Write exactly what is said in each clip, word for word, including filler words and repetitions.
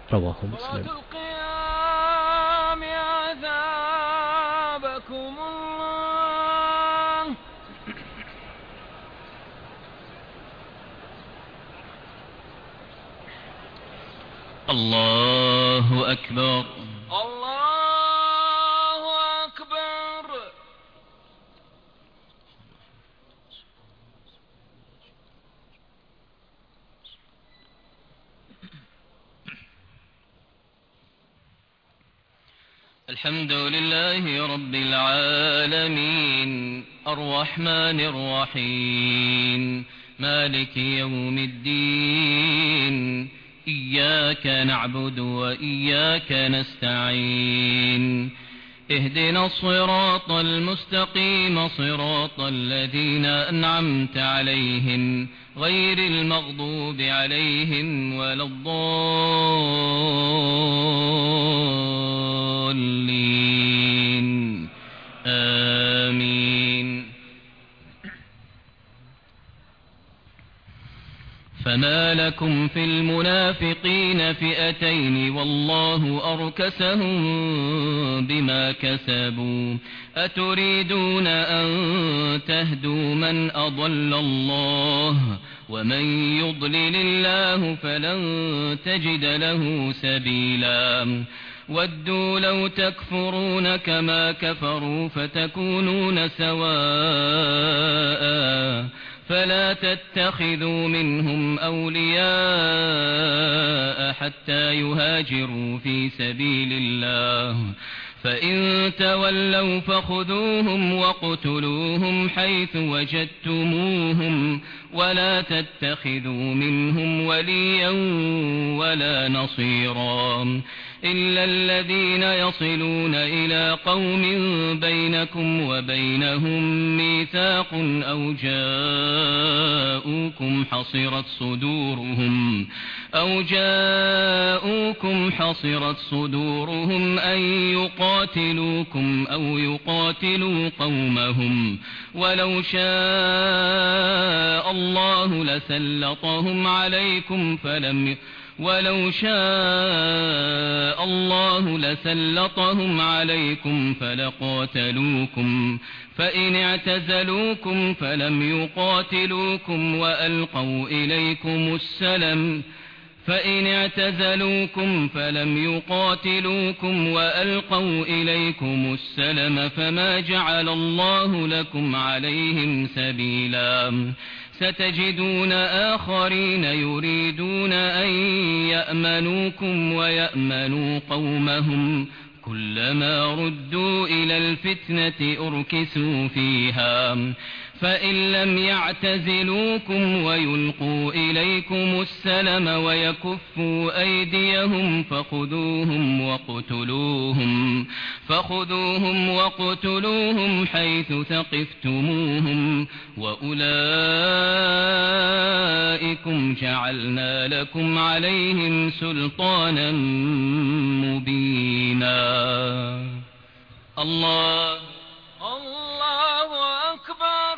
رواه مسلم. صلاة القيام عذابكم الله. الله أكبر. الله أكبر. الحمد لله رب العالمين الرحمن الرحيم مالك يوم الدين إياك نعبد وإياك نستعين اهدنا الصراط المستقيم صراط الذين أنعمت عليهم غير المغضوب عليهم ولا الضالين آمين. فما لكم في المنافقين فئتين والله أركسهم بما كسبوا أتريدون أن تهدوا من أضل الله ومن يضلل الله فلن تجد له سبيلا ودوا لو تكفرون كما كفروا فتكونون سواء فلا تتخذوا منهم أولياء حتى يهاجروا في سبيل الله فإن تولوا فخذوهم واقتلوهم حيث وجدتموهم ولا تتخذوا منهم وليا ولا نصيرا إلا الذين يصلون إلى قوم بينكم وبينهم ميثاق أو جاءوكم حصرت صدورهم أو جاءوكم حصرت صدورهم أن يقاتلوكم أو يقاتلوا قومهم ولو شاء الله لسلطهم عليكم فلم ولو شاء الله لسلطهم عليكم فلقاتلوكم فإن اعتزلوكم فلم يقاتلوكم وألقوا إليكم السلم فإن اعتزلوكم فلم يقاتلوكم وألقوا إليكم السلم فما جعل الله لكم عليهم سبيلا ستجدون آخرين يريدون أن يأمنوكم ويأمنوا قومهم كلما ردوا إلى الفتنة أركسوا فيها فإن لم يعتزلوكم ويلقوا إليكم السلم ويكفوا أيديهم فخذوهم وقتلوهم فخذوهم وقتلوهم حيث ثقفتموهم وأولئكم جعلنا لكم عليهم سلطانا مبينا. الله الله أكبر.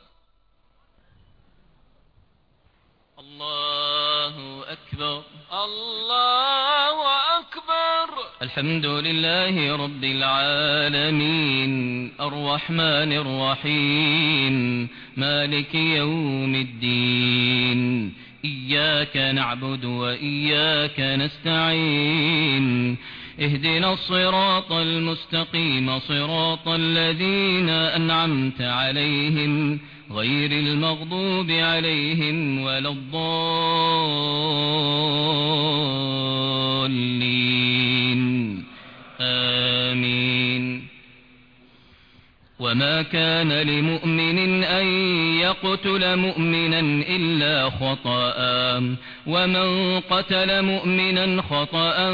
الله أكبر. الله أكبر. الحمد لله رب العالمين الرحمن الرحيم مالك يوم الدين إياك نعبد وإياك نستعين اهدنا الصراط المستقيم صراط الذين أنعمت عليهم غير المغضوب عليهم ولا الضالين آمين. وما كان لمؤمن أن يقتل مؤمنا إلا خطأ ومن قتل مؤمنا خطأ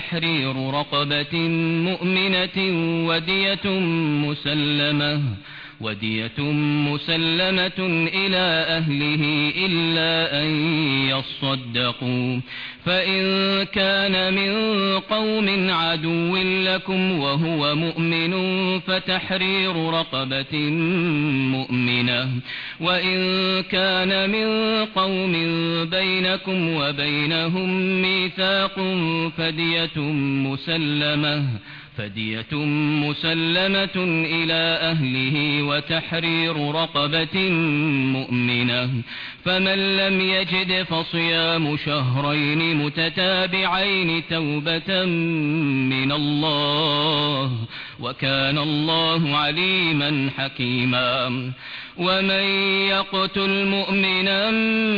فتحرير رقبة مؤمنة ودية مسلمة ودية مسلمة إلى أهله إلا أن يصدقوا فإن كان من قوم عدو لكم وهو مؤمن فتحرير رقبة مؤمنة وإن كان من قوم بينكم وبينهم ميثاق فدية مسلمة فدية مسلمة إلى أهله وتحرير رقبة مؤمنة فمن لم يجد فصيام شهرين متتابعين توبة من الله وكان الله عليما حكيما ومن يقتل مؤمنا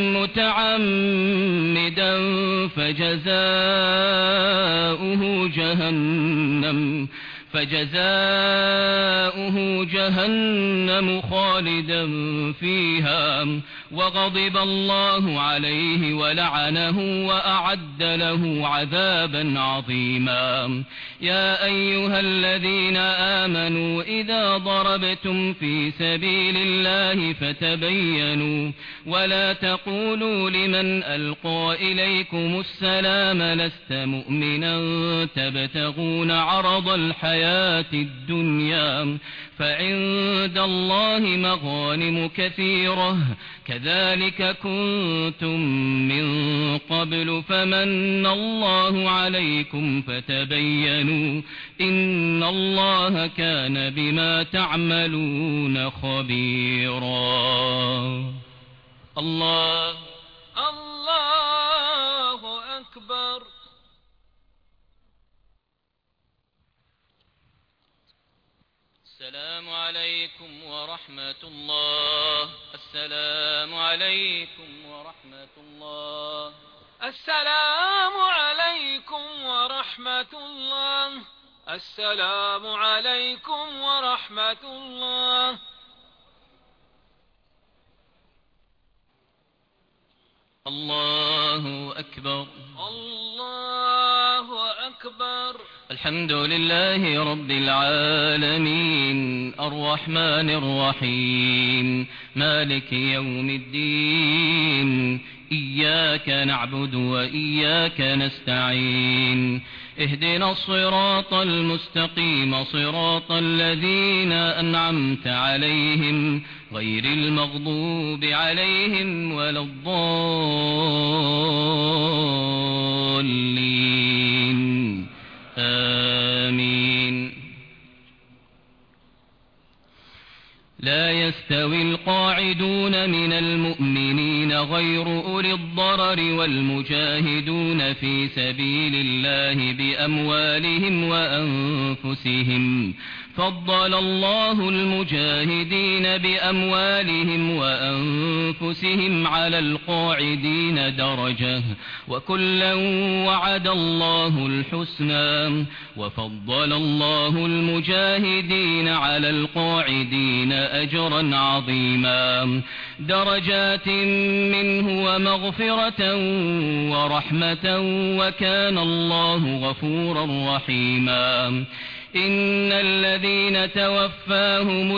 متعمدا فجزاؤه جهنم فجزاؤه جهنم خالدا فيها وغضب الله عليه ولعنه وأعد له عذابا عظيما يا أيها الذين آمنوا إذا ضربتم في سبيل الله فتبينوا ولا تقولوا لمن ألقى إليكم السلام لست مؤمنا تبتغون عرض الحياة الدنيا فعند الله مغانم كثيرة كذلك كنتم من قبل فمن الله عليكم فتبينوا إن الله كان بما تعملون خبيرا الله الله أكبر. السلام عليكم ورحمة الله السلام عليكم ورحمة الله السلام عليكم ورحمة الله السلام عليكم ورحمة الله. الله أكبر الله أكبر. الحمد لله رب العالمين الرحمن الرحيم مالك يوم الدين إياك نعبد وإياك نستعين اهدنا الصراط المستقيم صراط الذين أنعمت عليهم غير المغضوب عليهم ولا الضالين آمين. لا يستوي القاعدون من المؤمنين غير أولي الضرر والمجاهدون في سبيل الله بأموالهم وأنفسهم فضل الله المجاهدين بأموالهم وأنفسهم على القاعدين درجة وكلا وعد الله الحسنى وفضل الله المجاهدين على القاعدين أجرا عظيما درجات منه ومغفرة ورحمة وكان الله غفورا رحيما. إن الذين توفاهم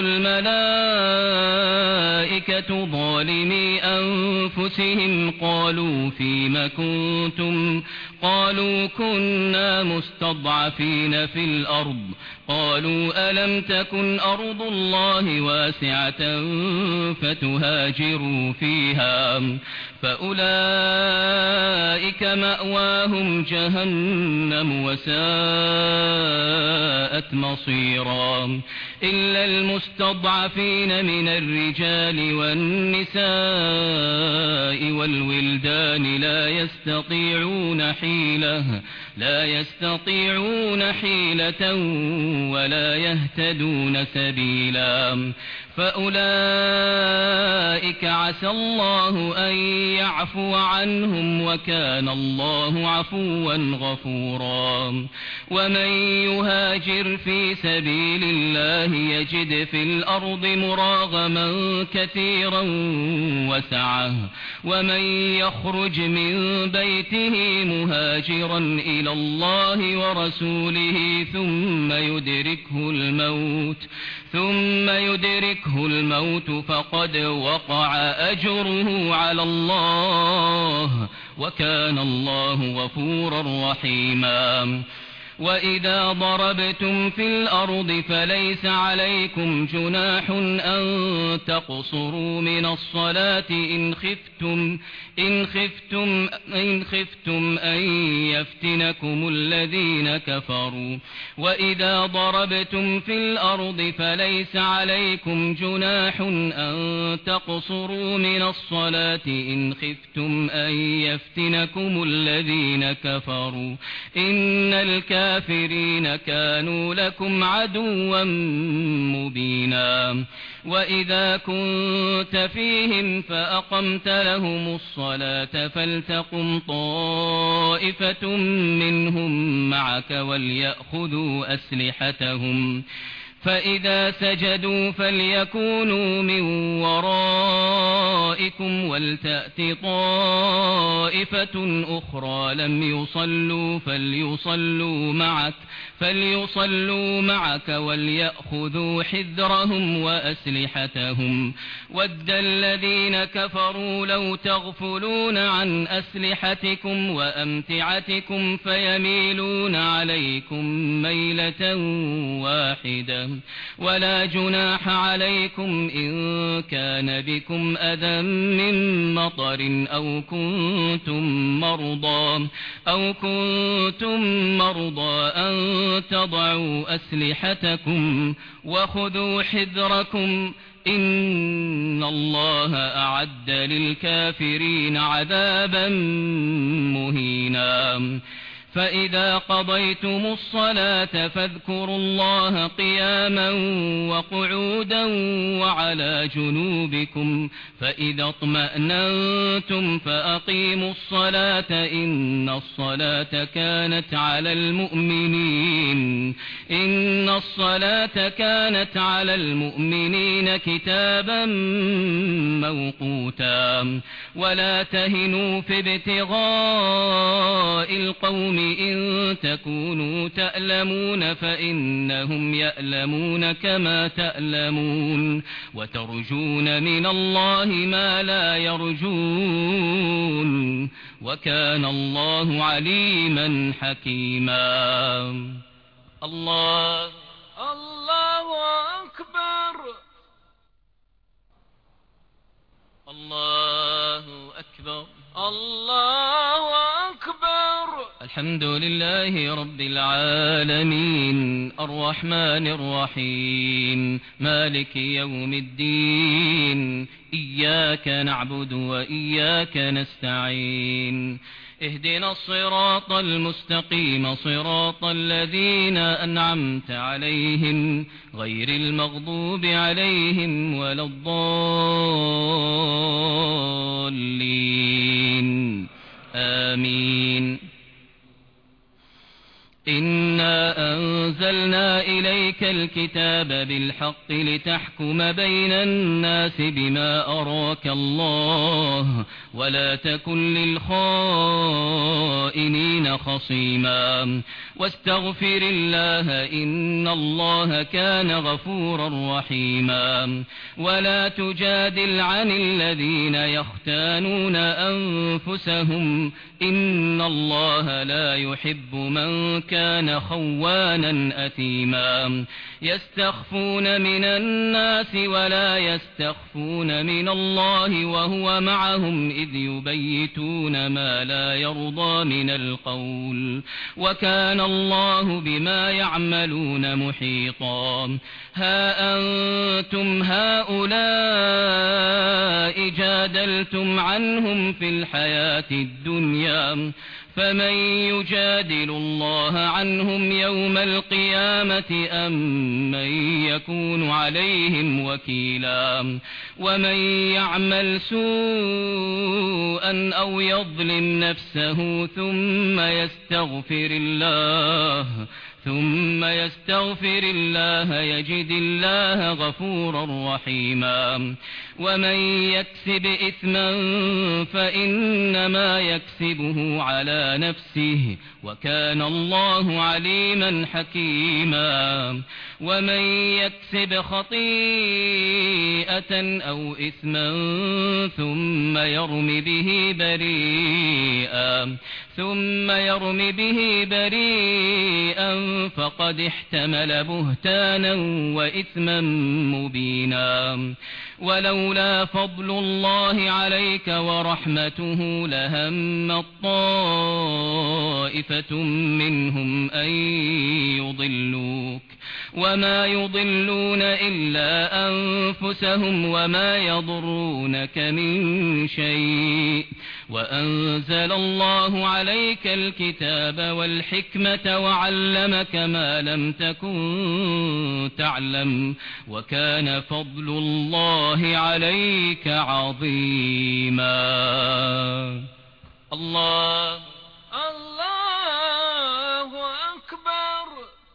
الملائكة ظالمي أنفسهم قالوا فيم كنتم قالوا كنا مستضعفين في الأرض قالوا ألم تكن أرض الله واسعة فتهاجروا فيها فأولئك مأواهم جهنم وساءت مصيرا إلا المستضعفين من الرجال والنساء والولدان لا يستطيعون حيلة لا يستطيعون حيلة ولا يهتدون سبيلا فأولئك عسى الله أن يعفو عنهم وكان الله عفوا غفورا ومن يهاجر في سبيل الله يجد في الأرض مراغما كثيرا وسعة ومن يخرج من بيته مهاجرا إلى الله ورسوله ثم يدركه الموت ثم يدركه الموت فقد وقع أجره على الله وكان الله غفورا رحيما وإذا ضربتم في الأرض فليس عليكم جناح أن تقصروا من الصلاة إن خفتم إن خفتم إن خفتم أن يفتنكم الذين كفروا وإذا ضربتم في الأرض فليس عليكم جناح أن تقصروا من الصلاة إن خفتم أن يفتنكم الذين كفروا إن الكافرين كانوا لكم عدوا مبينا وإذا كنت فيهم فأقمت لهم الصلاة فلتقم طائفة منهم معك وليأخذوا أسلحتهم فإذا سجدوا فليكونوا من ورائكم ولتأت طائفة أخرى لم يصلوا فليصلوا معك فليصلوا معك وليأخذوا حذرهم وأسلحتهم ود الذين كفروا لو تغفلون عن أسلحتكم وأمتعتكم فيميلون عليكم ميلة واحدة ولا جناح عليكم إن كان بكم أذى من مطر أو كنتم مرضى أو كنتم مرضى أن تضعوا أسلحتكم وخذوا حذركم إن الله أعد للكافرين عذابا مهينا فإذا قضيتم الصلاة فاذكروا الله قياما وقعودا وعلى جنوبكم فإذا اطمأننتم فأقيموا الصلاة إن الصلاة كانت على المؤمنين إن الصلاة كانت على المؤمنين كتابا موقوتا ولا تهنوا في ابتغاء القوم إن تكونوا تألمون فإنهم يألمون كما تألمون وترجون من الله ما لا يرجون وكان الله عليما حكيما الله الله أكبر الله أكبر الله أكبر الحمد لله رب العالمين الرحمن الرحيم مالك يوم الدين إياك نعبد وإياك نستعين اهدنا الصراط المستقيم صراط الذين أنعمت عليهم غير المغضوب عليهم ولا الضالين آمين إنا أنزلنا إليك الكتاب بالحق لتحكم بين الناس بما أراك الله ولا تكن للخائنين خصيما واستغفر الله إن الله كان غفورا رحيما ولا تجادل عن الذين يختانون أنفسهم إن الله لا يحب من كان خوانا أثيما يستخفون من الناس ولا يستخفون من الله وهو معهم إذ يبيتون ما لا يرضى من القول وكان الله بما يعملون محيطا ها أنتم هؤلاء جادلتم عنهم في الحياة الدنيا فمن يجادل الله عنهم يوم القيامة أم من يكون عليهم وكيلا ومن يعمل سوءا أو يظلم نفسه ثم يستغفر الله ثم يستغفر الله يجد الله غفورا رحيما ومن يكسب إثما فإنما يكسبه على نفسه وكان الله عليما حكيما ومن يكسب خطيئة أو إثما ثم يرم به بريئا ثم يرم به بريئا فقد احتمل بهتانا وإثما مبينا ولولا فضل الله عليك ورحمته لهم طائفة منهم أن يضلوك وما يضلون إلا أنفسهم وما يضرونك من شيء وأنزل الله عليك الكتاب والحكمة وعلمك ما لم تكن تعلم وكان فضل الله عليك عظيما. الله الله أكبر.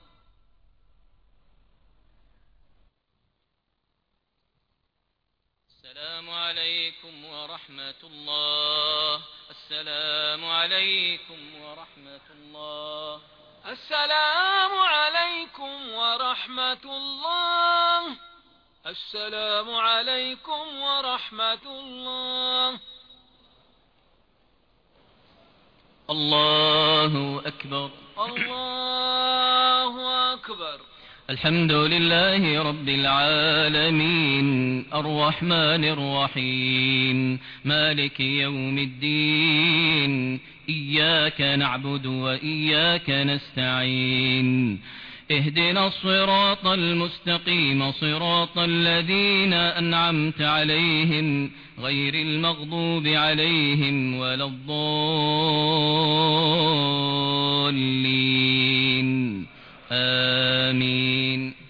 السلام عليكم ورحمة الله. السلام عليكم ورحمة الله. السلام عليكم ورحمة الله. السلام عليكم ورحمة الله. الله أكبر. الله أكبر. الحمد لله رب العالمين الرحمن الرحيم مالك يوم الدين إياك نعبد وإياك نستعين اهدنا الصراط المستقيم صراط الذين أنعمت عليهم غير المغضوب عليهم ولا الضالين آمين.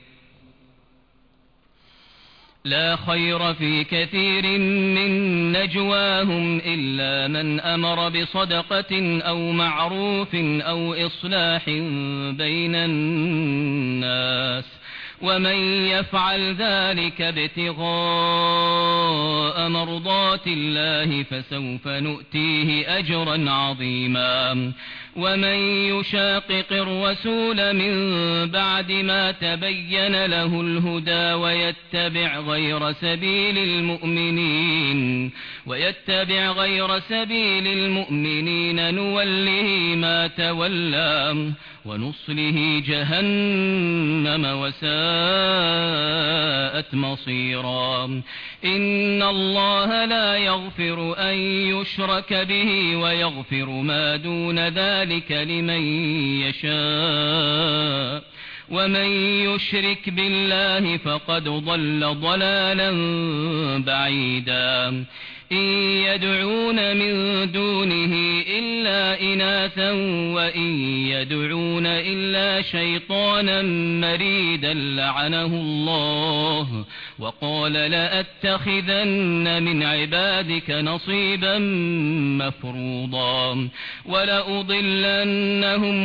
لا خير في كثير من نجواهم إلا من أمر بصدقة أو معروف أو إصلاح بين الناس ومن يفعل ذلك ابتغاء مرضات الله فسوف نؤتيه أجرا عظيما ومن يشاقق الرسول من بعد ما تبين له الهدى ويتبع غير سبيل المؤمنين ويتبع غير سبيل المؤمنين نوله ما تولى ونصله جهنم وساءت مصيرا. إن الله لا يغفر أن يشرك به ويغفر ما دون ذلك لمن يشاء ومن يشرك بالله فقد ضل ضلالا بعيدا. إن يدعون من دونه إلا إناثا وإن يدعون إلا شيطانا مريدا لعنه الله وقال لأتخذن من عبادك نصيبا مفروضا ولأضلنهم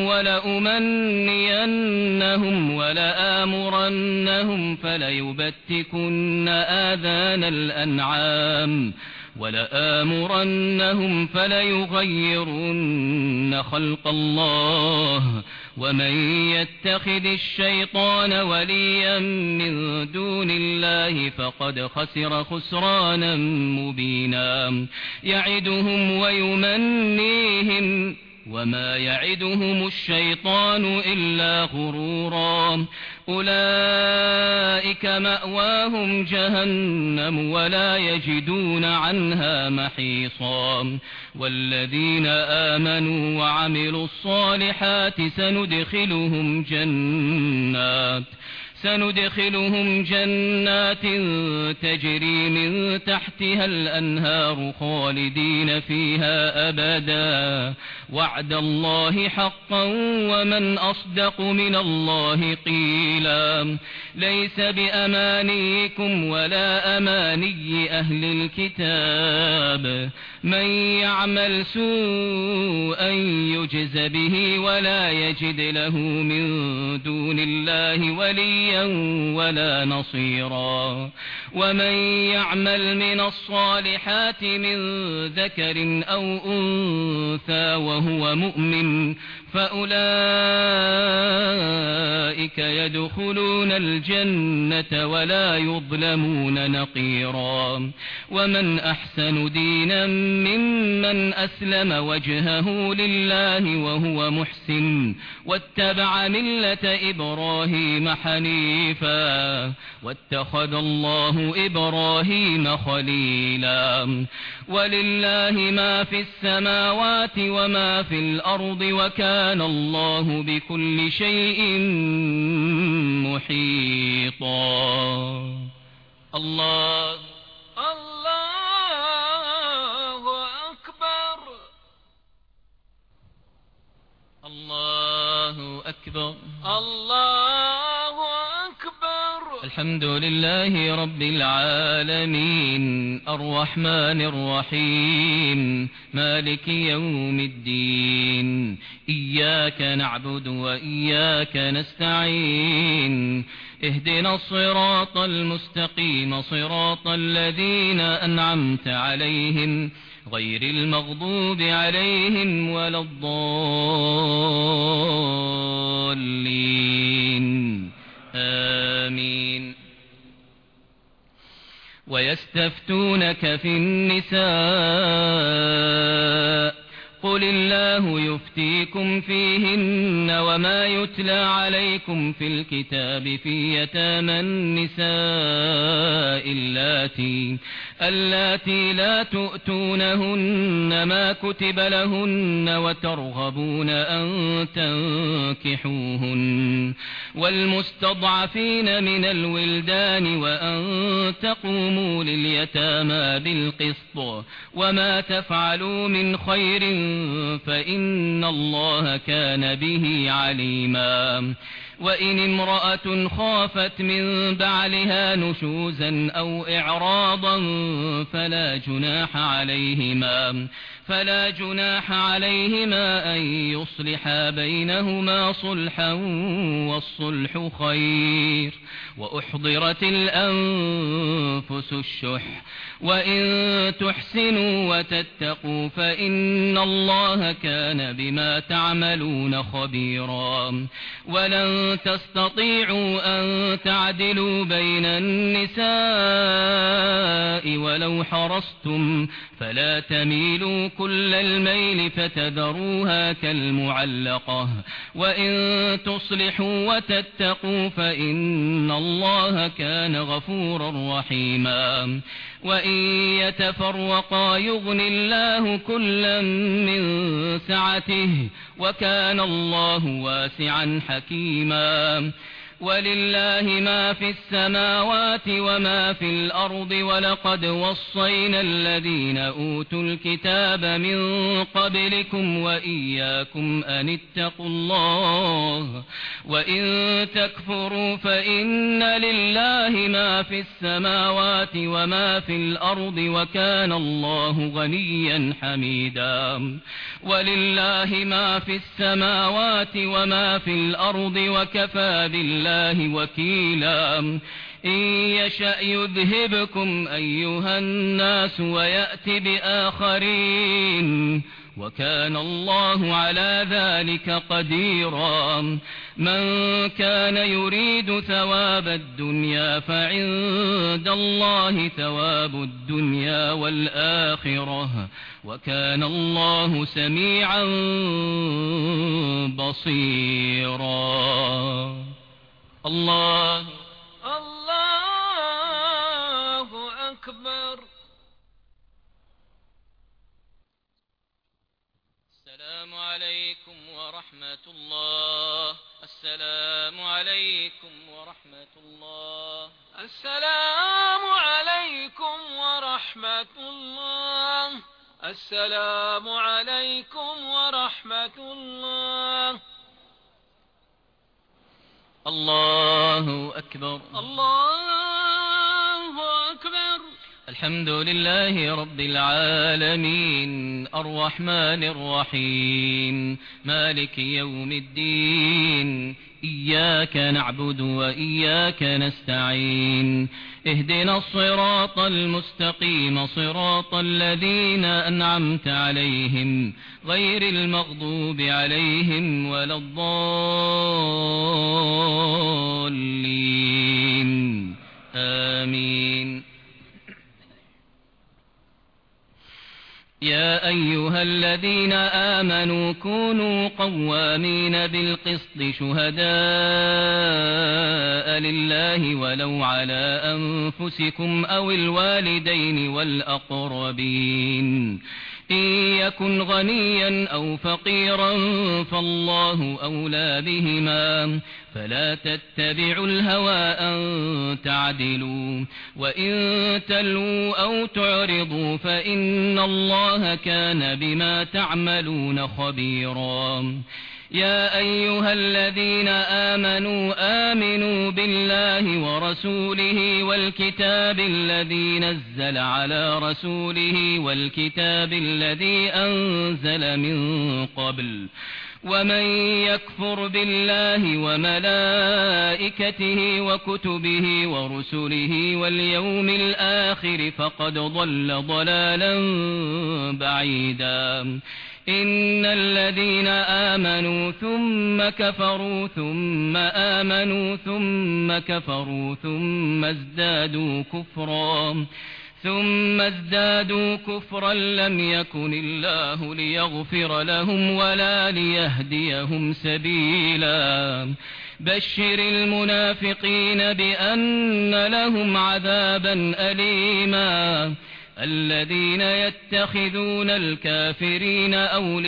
ولأمنينهم ولآمرنهم فليبتكن آذان الأنعام ولآمرنهم فليغيرن خلق الله ومن يتخذ الشيطان وليا من دون الله فقد خسر خسرانا مبينا. يعدهم ويمنيهم وما يعدهم الشيطان إلا غرورا. أولئك مأواهم جهنم ولا يجدون عنها محيصا. والذين آمنوا وعملوا الصالحات سندخلهم جنات سندخلهم جنات تجري من تحتها الأنهار خالدين فيها أبدا وعد الله حقا ومن أصدق من الله قيلا ليس بأمانيكم ولا أماني أهل الكتاب من يعمل سوءا يجز به ولا يجد له من دون الله وليا ولا نصيرا ومن يعمل من الصالحات من ذكر أو أنثى وهو مؤمن فأولئك يدخلون الجنة ولا يظلمون نقيرا ومن أحسن دينا ممن أسلم وجهه لله وهو محسن واتبع ملة إبراهيم حنيفا واتخذ الله إبراهيم خليلا ولله ما في السماوات وما في الأرض وكان الله بكل شيء محيطا الله الله أكبر الله أكبر الله أكبر الحمد لله رب العالمين الرحمن الرحيم مالك يوم الدين إياك نعبد وإياك نستعين اهدنا الصراط المستقيم صراط الذين أنعمت عليهم غير المغضوب عليهم ولا الضالين آمين ويستفتونك في النساء قل الله يفتيكم فيهن وما يتلى عليكم في الكتاب في يتامى النساء اللاتي اللاتي لا تؤتونهن ما كتب لهن وترغبون أن تنكحوهن والمستضعفين من الولدان وأن تقوموا لليتامى بالقسط وما تفعلوا من خير فإن الله كان به عليما وإن امرأة خافت من بعلها نشوزا أو إعراضا فلا جناح عليهما فلا جناح عليهما أن يصلحا بينهما صلحا والصلح خير وأحضرت الأنفس الشح وإن تحسنوا وتتقوا فإن الله كان بما تعملون خبيرا ولن تستطيعوا أن تعدلوا بين النساء ولو حرصتم فلا تميلوا كل الميل فتذروها كالمعلقة وإن تصلحوا وتتقوا فإن الله كان غفورا رحيما وإن يتفرقا يغن الله كلا من سعته وكان الله واسعا حكيما ولله ما في السماوات وما في الأرض ولقد وصينا الذين أوتوا الكتاب من قبلكم وإياكم أن اتقوا الله وإن تكفروا فإن لله ما في السماوات وما في الأرض وكان الله غنيا حميدا ولله ما في السماوات وما في الأرض وكفى بالله وكيلا إن يشأ يذهبكم أيها الناس ويأت بآخرين وكان الله على ذلك قديرا من كان يريد ثواب الدنيا فعند الله ثواب الدنيا والآخرة وكان الله سميعا بصيرا الله الله أكبر السلام عليكم ورحمة ورحمة الله. السلام عليكم ورحمة الله. السلام عليكم ورحمة الله. السلام عليكم ورحمة الله. الله أكبر. الله أكبر. الحمد لله رب العالمين الرحمن الرحيم مالك يوم الدين إياك نعبد وإياك نستعين اهدنا الصراط المستقيم صراط الذين أنعمت عليهم غير المغضوب عليهم ولا الضالين آمين. يا أيها الذين آمنوا كونوا قوامين بالقسط شهداء لله ولو على أنفسكم أو الوالدين والأقربين إن يكن غنيا أو فقيرا فالله أولى بهما فلا تتبعوا الهوى أن تعدلوا وإن تلووا أو تعرضوا فإن الله كان بما تعملون خبيرا. يا أيها الذين آمنوا آمنوا بالله ورسوله والكتاب الذي نزل على رسوله والكتاب الذي أنزل من قبل ومن يكفر بالله وملائكته وكتبه ورسله واليوم الآخر فقد ضل ضلالا بعيدا. إن الذين آمنوا ثم كفروا ثم آمنوا ثم كفروا ثم ازدادوا كفرا ثم ازدادوا كفرا لم يكن الله ليغفر لهم ولا ليهديهم سبيلا. بشر المنافقين بأن لهم عذابا أليما. الذين يتخذون الكافرين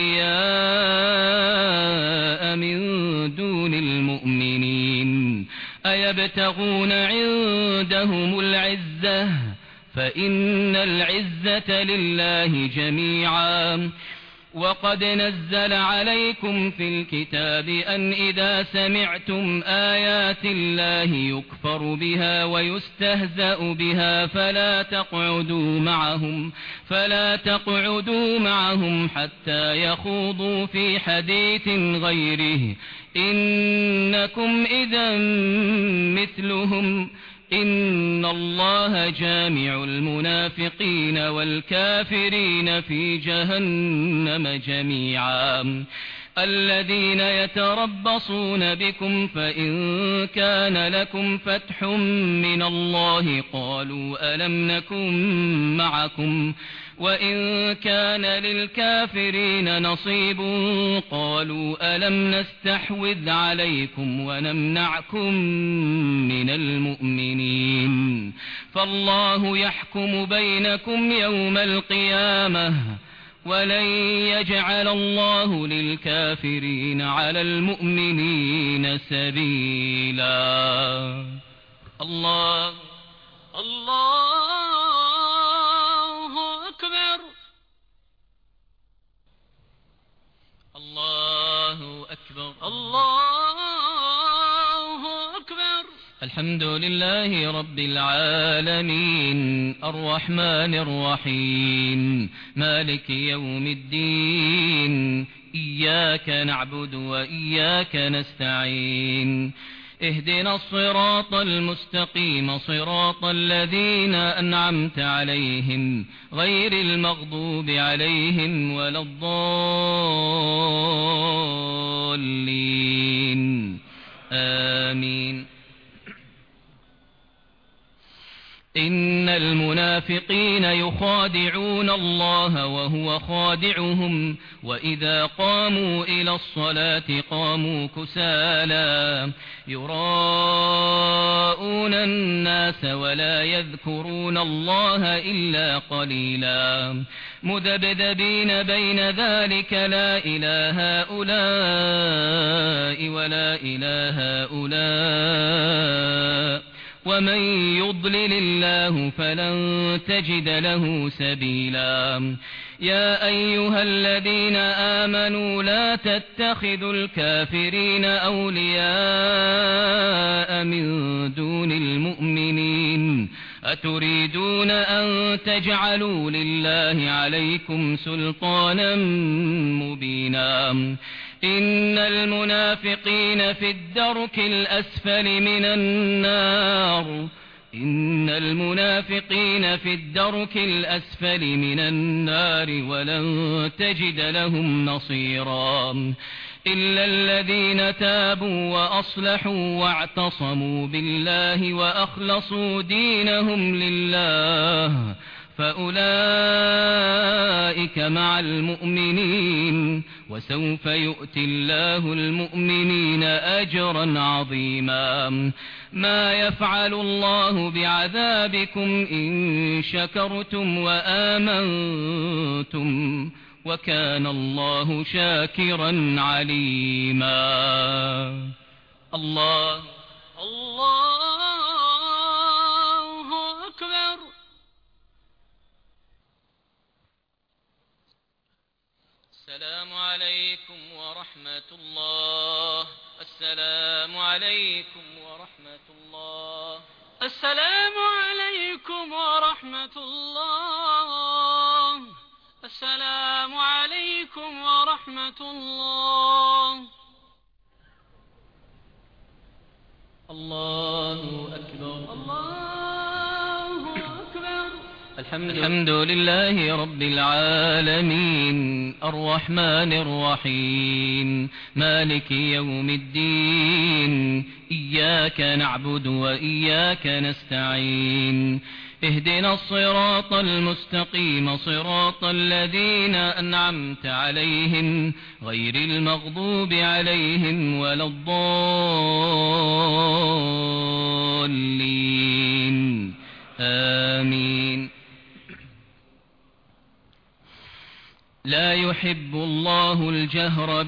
أولياء من دون المؤمنين أيبتغون عندهم العزة فإن العزة لله جميعا. وقد نزل عليكم في الكتاب أن إذا سمعتم آيات الله يكفر بها ويستهزأ بها فلا تقعدوا معهم فلا تقعدوا معهم حتى يخوضوا في حديث غيره إنكم إذا مثلهم إن الله جامع المنافقين والكافرين في جهنم جميعا. الذين يتربصون بكم فإن كان لكم فتح من الله قالوا ألم نكن معكم وإن كان للكافرين نصيب قالوا ألم نستحوذ عليكم ونمنعكم من المؤمنين فالله يحكم بينكم يوم القيامة ولن يجعل الله للكافرين على المؤمنين سبيلا. الله الله أكبر. الله أكبر. الله أكبر. الحمد لله رب العالمين الرحمن الرحيم مالك يوم الدين إياك نعبد وإياك نستعين اهدنا الصراط المستقيم صراط الذين أنعمت عليهم غير المغضوب عليهم ولا الضالين آمين. إن المنافقين يخادعون الله وهو خادعهم وإذا قاموا إلى الصلاة قاموا كسالى يراءون الناس ولا يذكرون الله إلا قليلا مذبذبين بين ذلك لا إله هؤلاء ولا إله هؤلاء ومن يضلل الله فلن تجد له سبيلا يا أيها الذين آمنوا لا تتخذوا الكافرين أولياء من دون المؤمنين أتريدون أن تجعلوا لله عليكم سلطانا مبينا إن المنافقين في الدرك الأسفل من النار إن المنافقين في الدرك الأسفل من النار ولن تجد لهم نصيرا إلا الذين تابوا وأصلحوا واعتصموا بالله وأخلصوا دينهم لله فأولئك مع المؤمنين وسوف يؤتي الله المؤمنين أجرا عظيما ما يفعل الله بعذابكم إن شكرتم وآمنتم وكان الله شاكرا عليما الله الله أكبر. السلام عليكم ورحمة الله. السلام عليكم ورحمة الله. السلام عليكم ورحمة الله. السلام عليكم ورحمة الله. الله أكبر. الله أكبر. الحمد, الحمد لله رب العالمين الرحمن الرحيم مالك يوم الدين إياك نعبد وإياك نستعين اهدنا الصراط المستقيم صراط الذين أنعمت عليهم غير المغضوب عليهم ولا الضالين آمين. لا يحب الله الجهر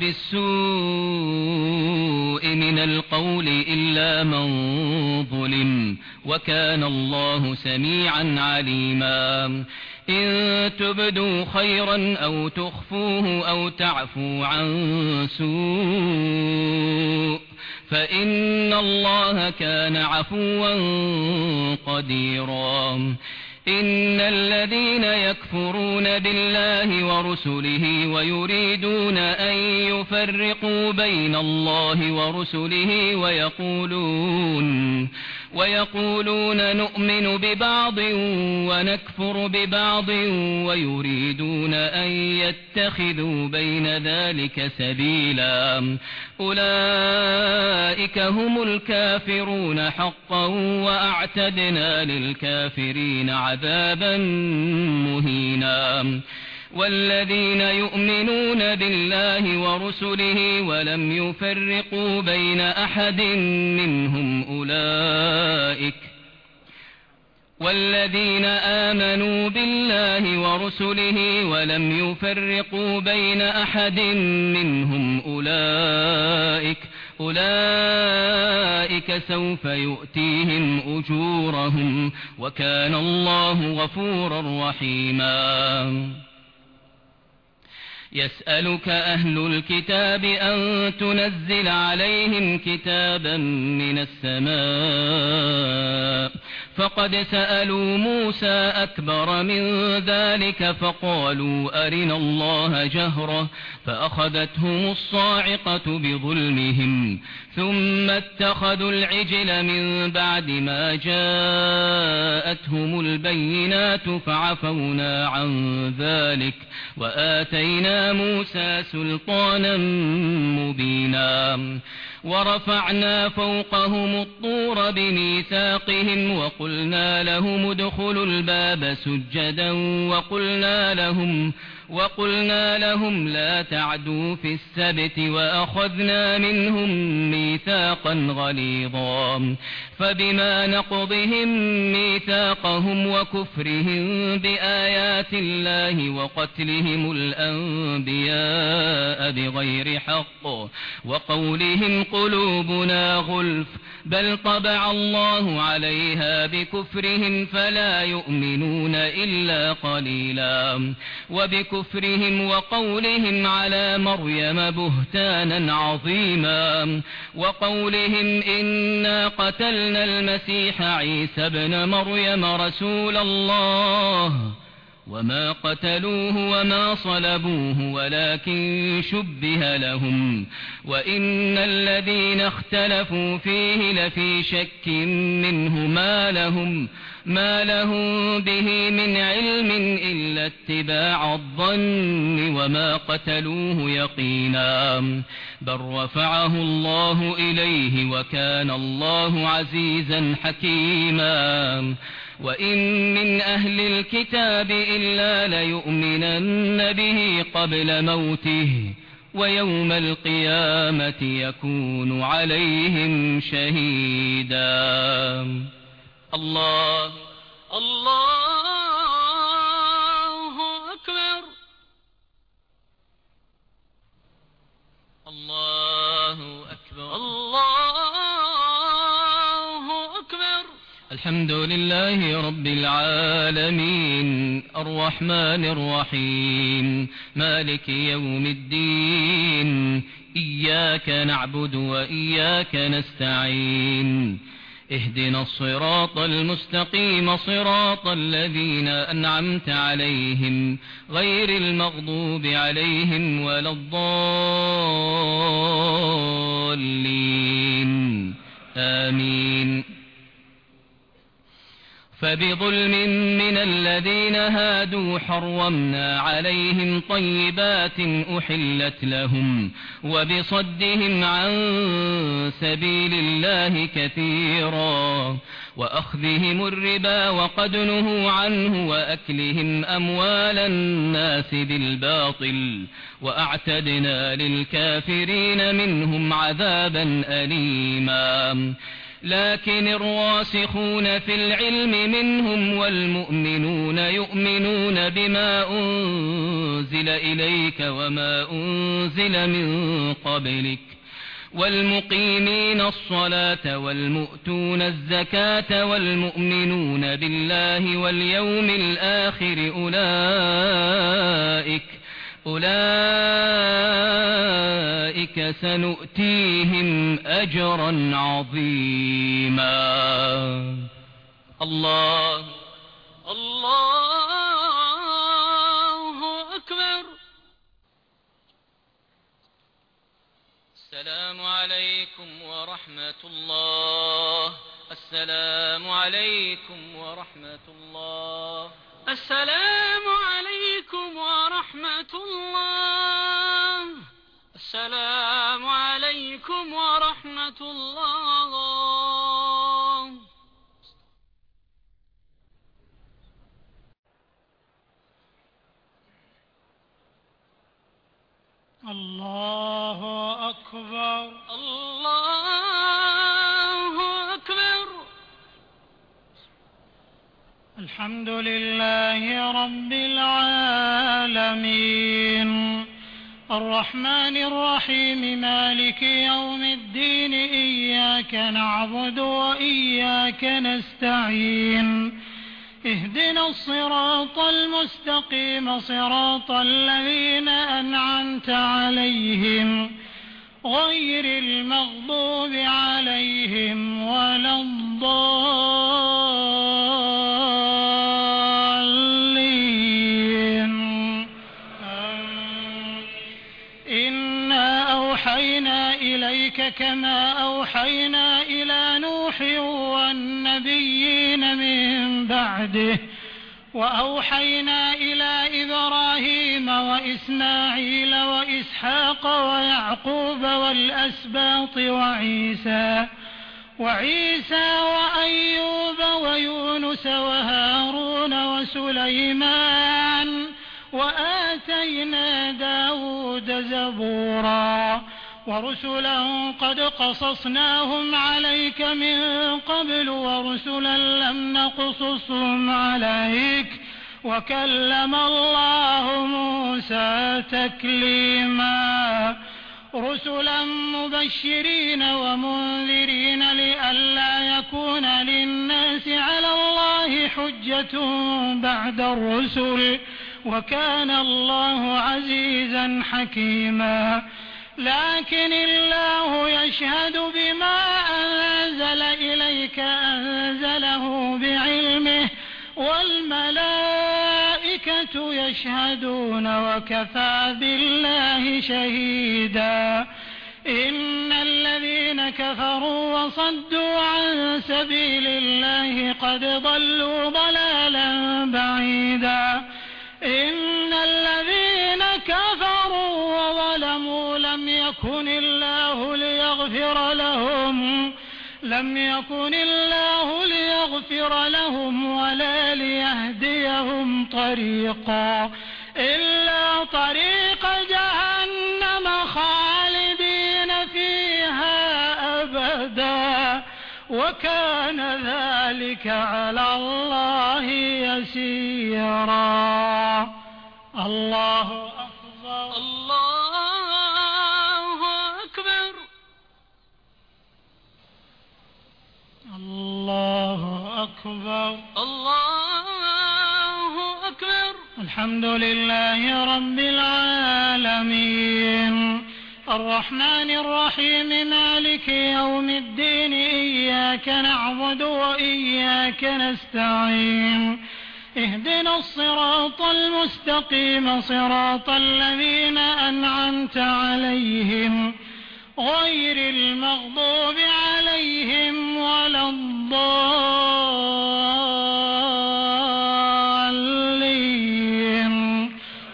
بالسوء من القول إلا من ظلم وكان الله سميعا عليما إن تبدوا خيرا أو تخفوه أو تعفوا عن سوء فإن الله كان عفوا قديرا إن الذين يكفرون بالله ورسله ويريدون أن يفرقوا بين الله ورسله ويقولون ويقولون نؤمن ببعض ونكفر ببعض ويريدون أن يتخذوا بين ذلك سبيلا أولئك هم الكافرون حقا وأعتدنا للكافرين عذابا مهينا والذين يؤمنون بالله ورسله ولم يفرقوا بين أحد منهم أولئك والذين آمنوا بالله ورسله ولم يفرقوا بين أحد منهم أولئك أولئك سوف يؤتيهم أجورهم وكان الله غفورا رحيما يسألك أهل الكتاب أن تنزل عليهم كتابا من السماء فقد سألوا موسى أكبر من ذلك فقالوا أرنا الله جهرة فأخذتهم الصاعقة بظلمهم ثم اتخذوا العجل من بعد ما جاءتهم البينات فعفونا عن ذلك وآتينا موسى سلطانا مبينا ورفعنا فوقهم الطور بميثاقهم وقلنا لهم ادخلوا الباب سجدا وقلنا لهم وقلنا لهم لا تعدوا في السبت وأخذنا منهم ميثاقا غليظا فبما نقضهم ميثاقهم وكفرهم بآيات الله وقتلهم الأنبياء بغير حق وقولهم قلوبنا غلف بل طبع الله عليها بكفرهم فلا يؤمنون إلا قليلا وبكفرهم وقولهم على مريم بهتانا عظيما وقولهم إنا قتلنا المسيح عيسى ابن مريم رسول الله وما قتلوه وما صلبوه ولكن شبه لهم وإن الذين اختلفوا فيه لفي شك منه ما لهم ما لهم به من علم إلا اتباع الظن وما قتلوه يقينا بل رفعه الله إليه وكان الله عزيزا حكيما وإن من أهل الكتاب إلا ليؤمنن به قبل موته ويوم القيامة يكون عليهم شهيدا الله الله أكبر الله أكبر الله أكبر الحمد لله رب العالمين الرحمن الرحيم مالك يوم الدين إياك نعبد وإياك نستعين اهدنا الصراط المستقيم صراط الذين أنعمت عليهم غير المغضوب عليهم ولا الضالين آمين فبظلم من الذين هادوا حرمنا عليهم طيبات أحلت لهم وبصدهم عن سبيل الله كثيرا وأخذهم الربا وقد نهوا عنه وأكلهم أموال الناس بالباطل وأعتدنا للكافرين منهم عذابا أليما لكن الراسخون في العلم منهم والمؤمنون يؤمنون بما أنزل إليك وما أنزل من قبلك والمقيمين الصلاة والمؤتون الزكاة والمؤمنون بالله واليوم الآخر أولئك أولئك سنؤتيهم أجرا عظيما الله الله أكبر السلام عليكم ورحمة الله السلام عليكم ورحمة الله السلام عليكم ورحمة الله السلام عليكم ورحمة الله الله أكبر الله أكبر الحمد لله رب العالمين الرحمن الرحيم مالك يوم الدين إياك نعبد وإياك نستعين اهدنا الصراط المستقيم صراط الذين أنعمت عليهم غير المغضوب عليهم ولا الضالين إنا أوحينا إليك كما أوحينا إلى نوح والنبيين من بعده وأوحينا إلى إبراهيم وإسماعيل وإسحاق ويعقوب والأسباط وعيسى وعيسى وأيوب ويونس وهارون وسليمان وآتينا داود زبورا ورسلا قد قصصناهم عليك من قبل ورسلا لم نقصصهم عليك وكلم الله موسى تكليما رسلا مبشرين ومنذرين لئلا يكون للناس على الله حجة بعد الرسل وكان الله عزيزا حكيما لكن الله يشهد بما أنزل إليك أنزله بعلمه والملائكة يشهدون وكفى بالله شهيدا إن الذين كفروا وصدوا عن سبيل الله قد ضلوا ضلالا بعيدا إن الذين كفروا وظلموا لم يكن الله ليغفر لهم لم يكن الله ليغفر لهم ولا ليهديهم طريقا إلا طريق جهنم خالدين فيها أبدا وكان ذلك على الله يسيرا الله أكبر الله أكبر الله أكبر الله أكبر الحمد لله رب العالمين الرحمن الرحيم مالك يوم الدين إياك نعبد وإياك نستعين اهدنا الصراط المستقيم صراط الذين أنعمت عليهم غير المغضوب عليهم ولا الضالين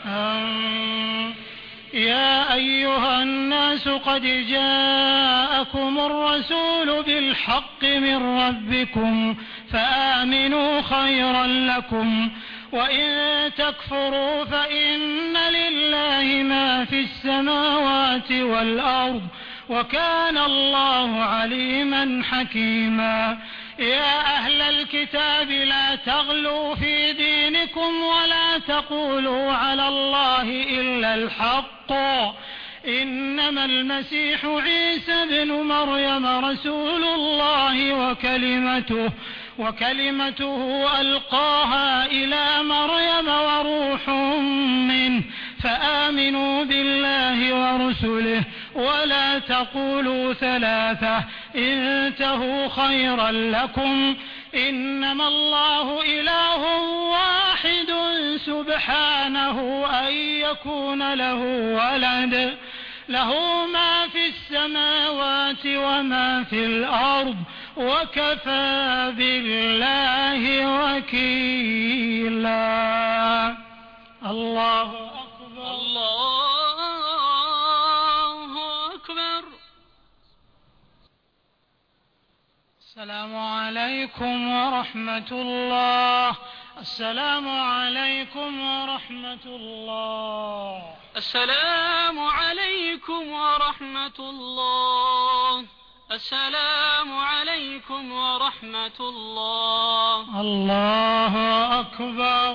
يا أيها الناس قد جاءكم الرسول بالحق من ربكم فآمنوا خيرا لكم وإن تكفروا فإن لله ما في السماوات والأرض وكان الله عليما حكيما يا أهل الكتاب لا تغلوا في دينكم ولا تقولوا على الله إلا الحق إنما المسيح عيسى بن مريم رسول الله وكلمته وكلمته ألقاها إلى مريم وروح منه فآمنوا بالله ورسله ولا تقولوا ثلاثة انتهوا خيرا لكم إنما الله إله واحد سبحانه أن يكون له ولد له ما في السماوات وما في الأرض وكفى بالله وكيلا الله أكبر الله أكبر السلام عليكم ورحمة الله السلام عليكم ورحمة الله السلام عليكم ورحمة الله السلام عليكم ورحمة الله الله أكبر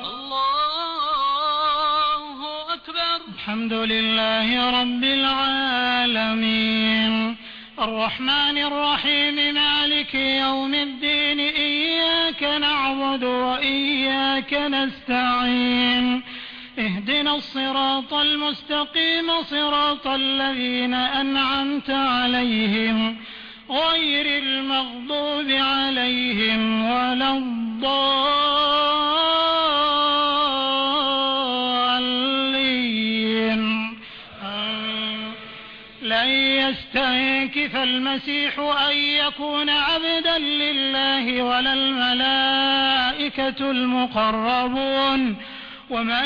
الله أكبر الحمد لله رب العالمين الرحمن الرحيم مالك يوم الدين إياك نعبد وإياك نستعين اهدنا الصراط المستقيم صراط الذين أنعمت عليهم غير المغضوب عليهم ولا الضالين لن يستنكف المسيح أن يكون عبدا لله ولا الملائكة المقربون ومن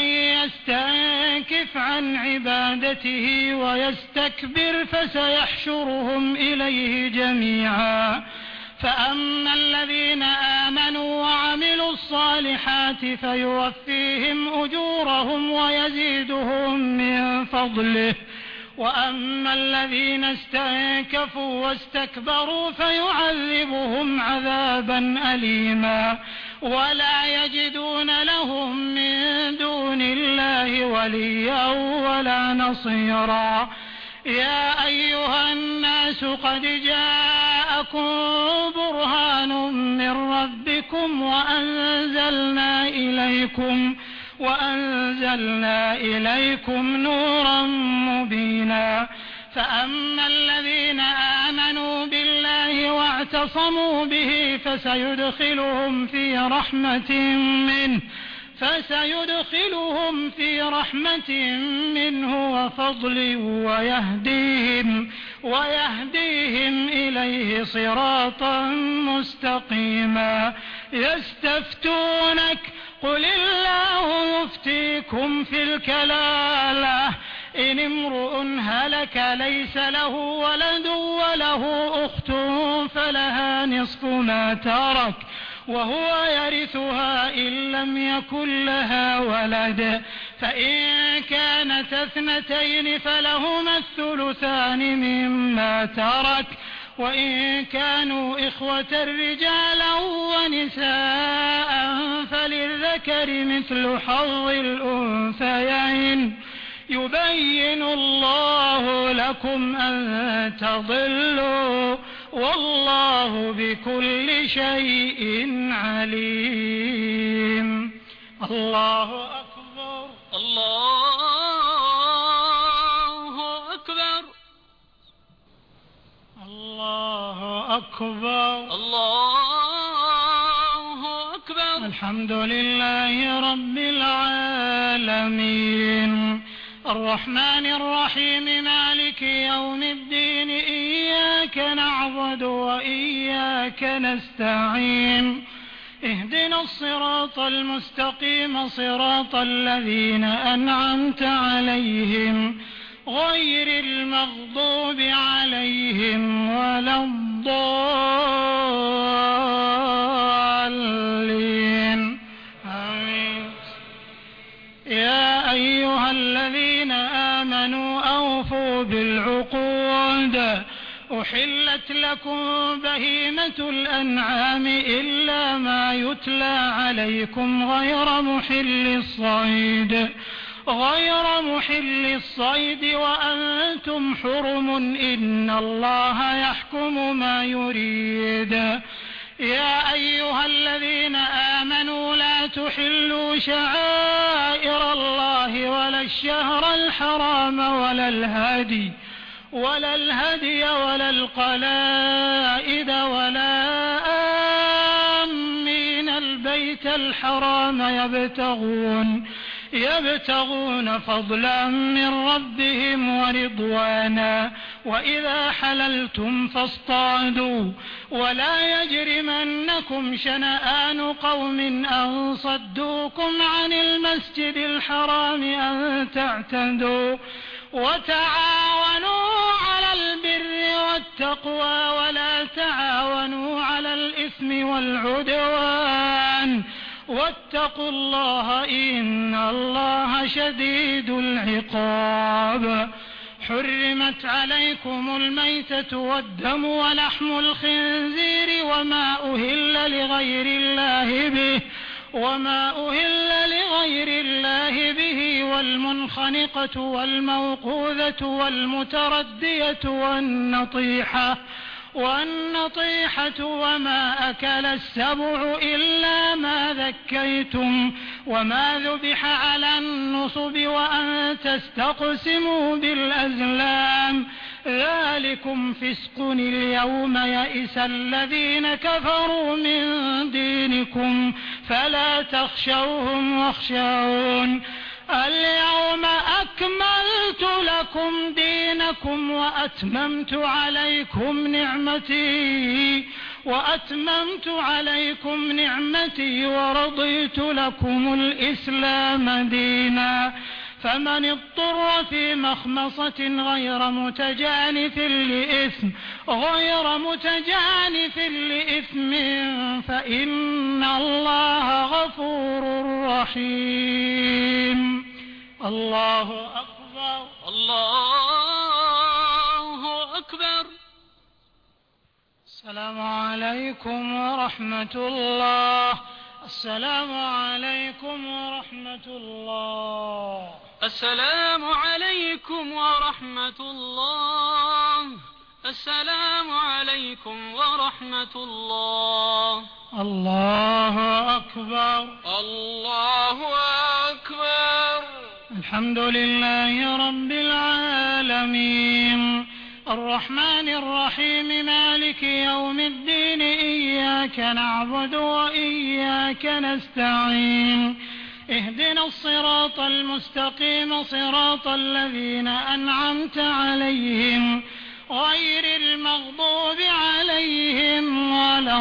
يستنكف عن عبادته ويستكبر فسيحشرهم إليه جميعا. فأما الذين آمنوا وعملوا الصالحات فيوفيهم أجورهم ويزيدهم من فضله وأما الذين استنكفوا واستكبروا فيعذبهم عذابا أليما ولا يجدون لهم من دون الله وليا ولا نصيرا. يا أيها الناس قد جاءكم برهان من ربكم وأنزلنا إليكم وأنزلنا إليكم نورا مبينا. فأما الذين آمنوا بالله واعتصموا به فسيدخلهم في رحمة منه فسيدخلهم في رحمة منه وفضل ويهديهم ويهديهم إليه صراطا مستقيما. يستفتونك قل الله يفتيكم في الكلالة إن امرؤ هلك ليس له ولد وله أخت فلها نصف ما ترك وهو يرثها إن لم يكن لها ولد فإن كانت اثنتين فلهما الثلثان مما ترك وإن كانوا إخوة رجالا ونساء فللذكر مثل حظ الأنثيين يبين الله لكم أن تضلوا والله بكل شيء عليم. الله أكبر. الله أكبر. الله أكبر. الله أكبر. الحمد لله رب العالمين الرحمن الرحيم مالك يوم الدين إياك نعبد وإياك نستعين اهدنا الصراط المستقيم صراط الذين أنعمت عليهم غير المغضوب عليهم ولا الضالين آمين. يا أيها الذين آمنوا أوفوا بالعقود أحلت لكم بهيمة الأنعام إلا ما يتلى عليكم غير محل الصيد غير محل الصيد وأنتم حرم إن الله يحكم ما يريد. يا أيها الذين آمنوا لا تحلوا شعائر الله ولا الشهر الحرام ولا الهدي ولا الهدي ولا القلائد ولا آمين البيت الحرام يبتغون يبتغون فضلا من ربهم ورضوانا وإذا حللتم فاصطادوا ولا يجرمنكم شنآن قوم أن صدوكم عن المسجد الحرام أن تعتدوا وتعاونوا على البر والتقوى ولا تعاونوا على الإثم والعدوان واتقوا الله إن الله شديد العقاب. حرمت عليكم الميتة والدم ولحم الخنزير وما أهل لغير الله به وما أهل لغير الله به والمنخنقة والموقوذة والمتردية والنطيحة والنطيحة وما أكل السبع إلا ما ذكيتم وما ذبح على النصب وأن تستقسموا بالأزلام ذلكم فسق. اليوم يئس الذين كفروا من دينكم فلا تخشوهم واخشون اليوم أكملت لكم دينكم وأتممت عليكم نعمتي وأتممت عليكم نعمتي ورضيت لكم الإسلام دينا فمن اضطر في مخمصة غير متجانف لإثم غير متجانف لإثم فإن الله غفور رحيم. الله أكبر. الله أكبر. السلام عليكم ورحمة الله. السلام عليكم ورحمة الله. السلام عليكم ورحمة الله. السلام عليكم ورحمة الله. الله أكبر. الله أكبر. الحمد لله رب العالمين الرحمن الرحيم مالك يوم الدين إياك نعبد وإياك نستعين اهدنا الصراط المستقيم صراط الذين أنعمت عليهم غير المغضوب عليهم ولا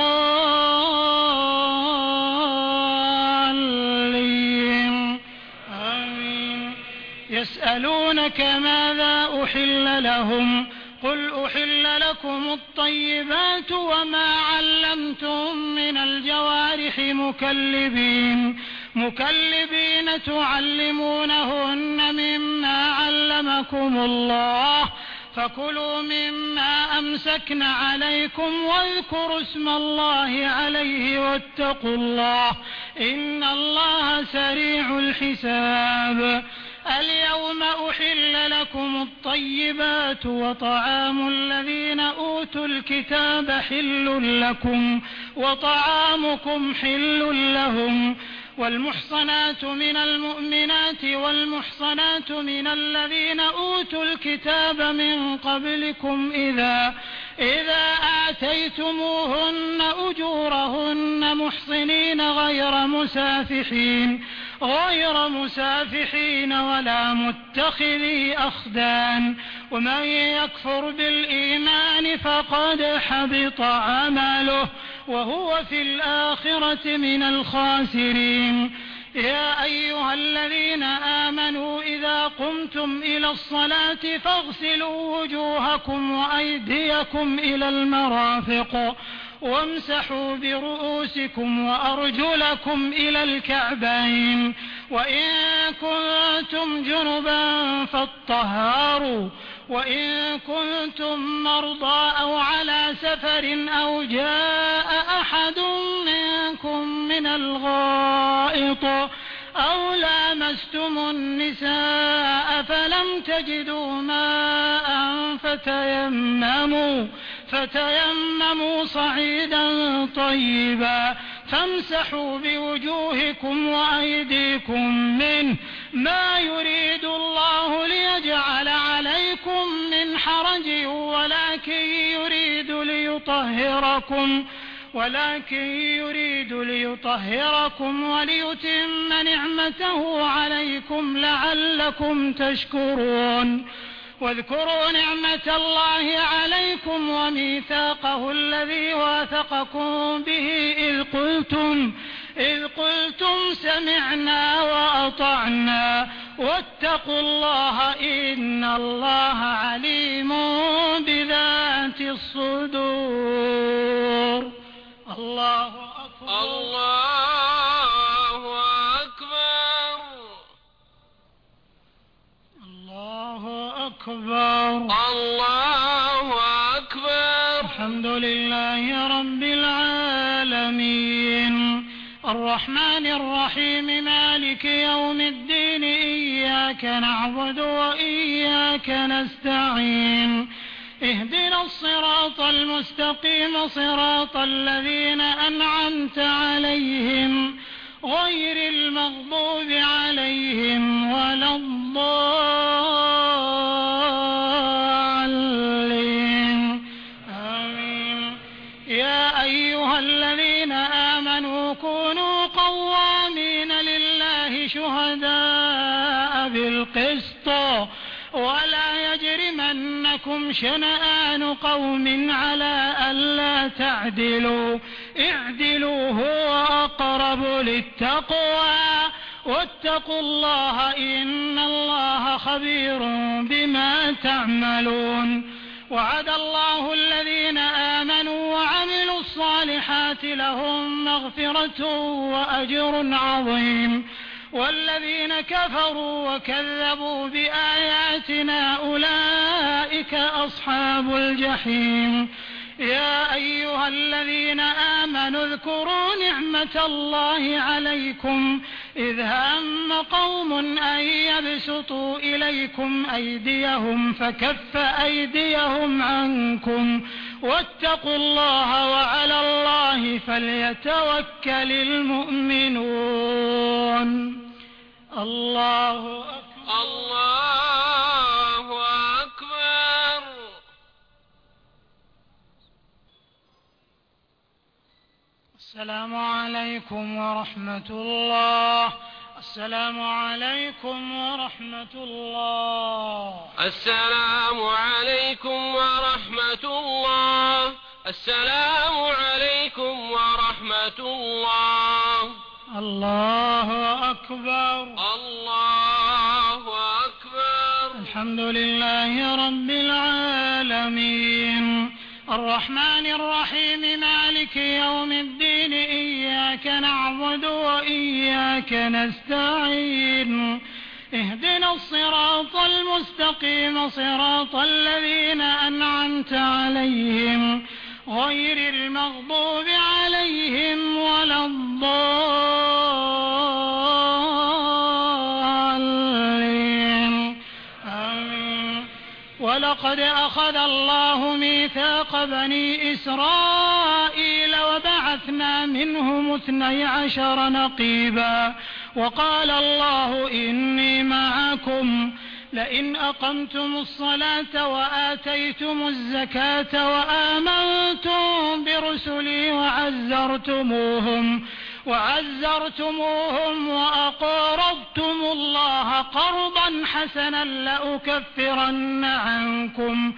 الضالين آمين. يسألونك ماذا أحل لهم قل أحل لكم الطيبات وما علمتم من الجوارح مكلبين مكلبين تعلمونهن مما علمكم الله فكلوا مما أمسكن عليكم واذكروا اسم الله عليه واتقوا الله إن الله سريع الحساب. اليوم أحل لكم الطيبات وطعام الذين أوتوا الكتاب حل لكم وطعامكم حل لهم والمحصنات من المؤمنات والمحصنات من الذين أوتوا الكتاب من قبلكم إذا إذا آتيتموهن أجورهن محصنين غير مسافحين غير مسافحين ولا متخذي أخدان ومن يكفر بالإيمان فقد حبط عمله وهو في الآخرة من الخاسرين. يا أيها الذين آمنوا إذا قمتم إلى الصلاة فاغسلوا وجوهكم وأيديكم إلى المرافق وامسحوا برؤوسكم وأرجلكم إلى الكعبين وإن كنتم جنبا فاطهروا وإن كنتم مرضى أو على سفر أو جاء أحد منكم من الغائط أو لامستم النساء فلم تجدوا ماء فتيمموا فتيمموا صعيدا طيبا فامسحوا بوجوهكم وأيديكم منه ما يريد الله ليجعل عليكم من حرج ولكن يريد ليطهركم ولكن يريد ليطهركم وليتم نعمته عليكم لعلكم تشكرون. واذكروا نعمة الله عليكم وميثاقه الذي واثقكم به إذ قلتم إذ قلتم سمعنا وأطعنا واتقوا الله إن الله عليم بذات الصدور. الله أكبر. الله أكبر. الله أكبر. الله أكبر. الحمد لله رب العالمين الرحمن الرحيم مالك يوم الدين إياك نعبد وإياك نستعين اهدنا الصراط المستقيم صراط الذين أنعمت عليهم غير المغضوب عليهم ولا الضالين آمين. يا أيها الذين آمنوا كونوا قوامين لله شهداء بالقسط ولا يجرمنكم شنآن قوم على ألا تعدلوا اعدلوا هو أقرب للتقوى واتقوا الله إن الله خبير بما تعملون. وعد الله الذين آمنوا وعملوا الصالحات لهم مغفرة وأجر عظيم والذين كفروا وكذبوا بآياتنا أولئك أصحاب الجحيم. يا أيها الذين آمنوا اذكروا نعمة الله عليكم إذ هم قوم أن يبسطوا إليكم أيديهم فكف أيديهم عنكم واتقوا الله وعلى الله فليتوكل المؤمنون. الله أكبر. الله أكبر. السلام عليكم ورحمة الله. السلام عليكم ورحمة الله. السلام عليكم ورحمة الله. السلام عليكم ورحمة الله. الله أكبر. الله أكبر. الحمد لله رب العالمين الرحمن الرحيم مالك يوم الدين إياك نعبد وإياك نستعين اهدنا الصراط المستقيم صراط الذين أنعمت عليهم غير المغضوب عليهم ولا الضالين آمين. ولقد أخذ الله ميثاق بني إسرائيل وبعثنا منهم اثني عشر نقيبا وقال الله إني معكم لئن أقمتم الصلاة وآتيتم الزكاة وآمنتم برسلي وعزرتموهم وعزرتموهم وأقرضتم الله قرضا حسنا لأكفرن عنكم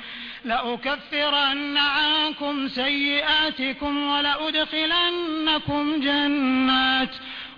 لأكفرن عنكم سيئاتكم ولأدخلنكم جنات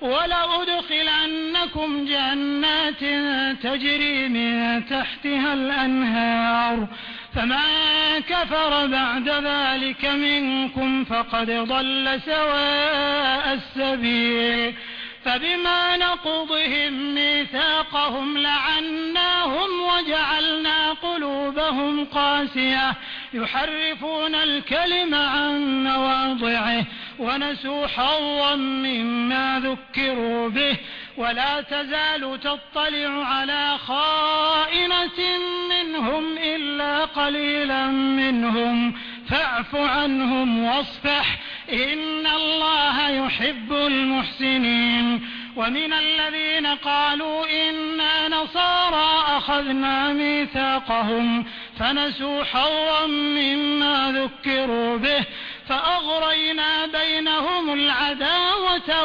ولأدخلنكم جنات تجري من تحتها الأنهار فمن كفر بعد ذلك منكم فقد ضل سواء السبيل. فبما نقضهم ميثاقهم لعناهم وجعلنا قلوبهم قاسية يحرفون الكلم عن مواضعه ونسوا حظا مما ذكروا به ولا تزال تطلع على خائنة منهم إلا قليلا منهم فاعف عنهم واصفح إن الله يحب المحسنين. ومن الذين قالوا إنا نصارى أخذنا ميثاقهم فنسوا حظا مما ذكروا به فأغرينا بينهم العداوة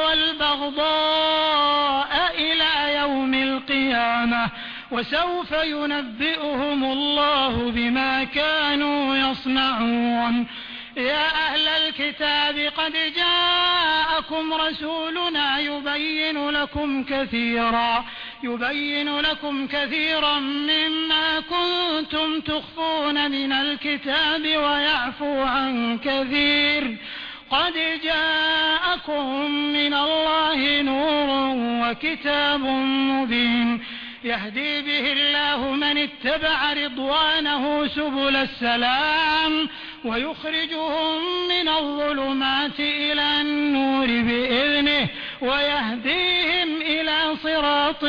والبغضاء إلى يوم القيامة وسوف ينبئهم الله بما كانوا يصنعون. يا أهل الكتاب قد جاءكم رسولنا يبين لكم كثيرا يبين لكم كثيرا مما كنتم تخفون من الكتاب ويعفو عن كثير قد جاءكم من الله نور وكتاب مبين يهدي به الله من اتبع رضوانه سبل السلام ويخرجهم من الظلمات إلى النور بإذنه ويهديهم إلى صراط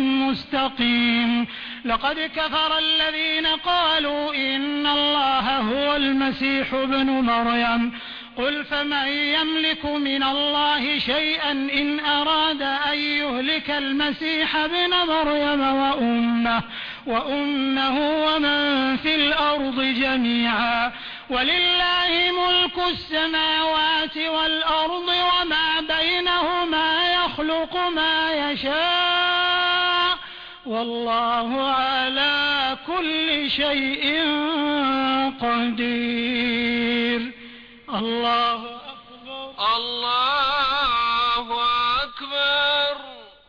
مستقيم. لقد كفر الذين قالوا إن الله هو المسيح ابن مريم قل فمن يملك من الله شيئا إن أراد أن يهلك المسيح ابن مريم وأمه, وأمه ومن في الأرض جميعا ولله ملك السماوات والأرض وما بينهما يخلق ما يشاء والله على كل شيء قدير. الله أكبر. الله أكبر.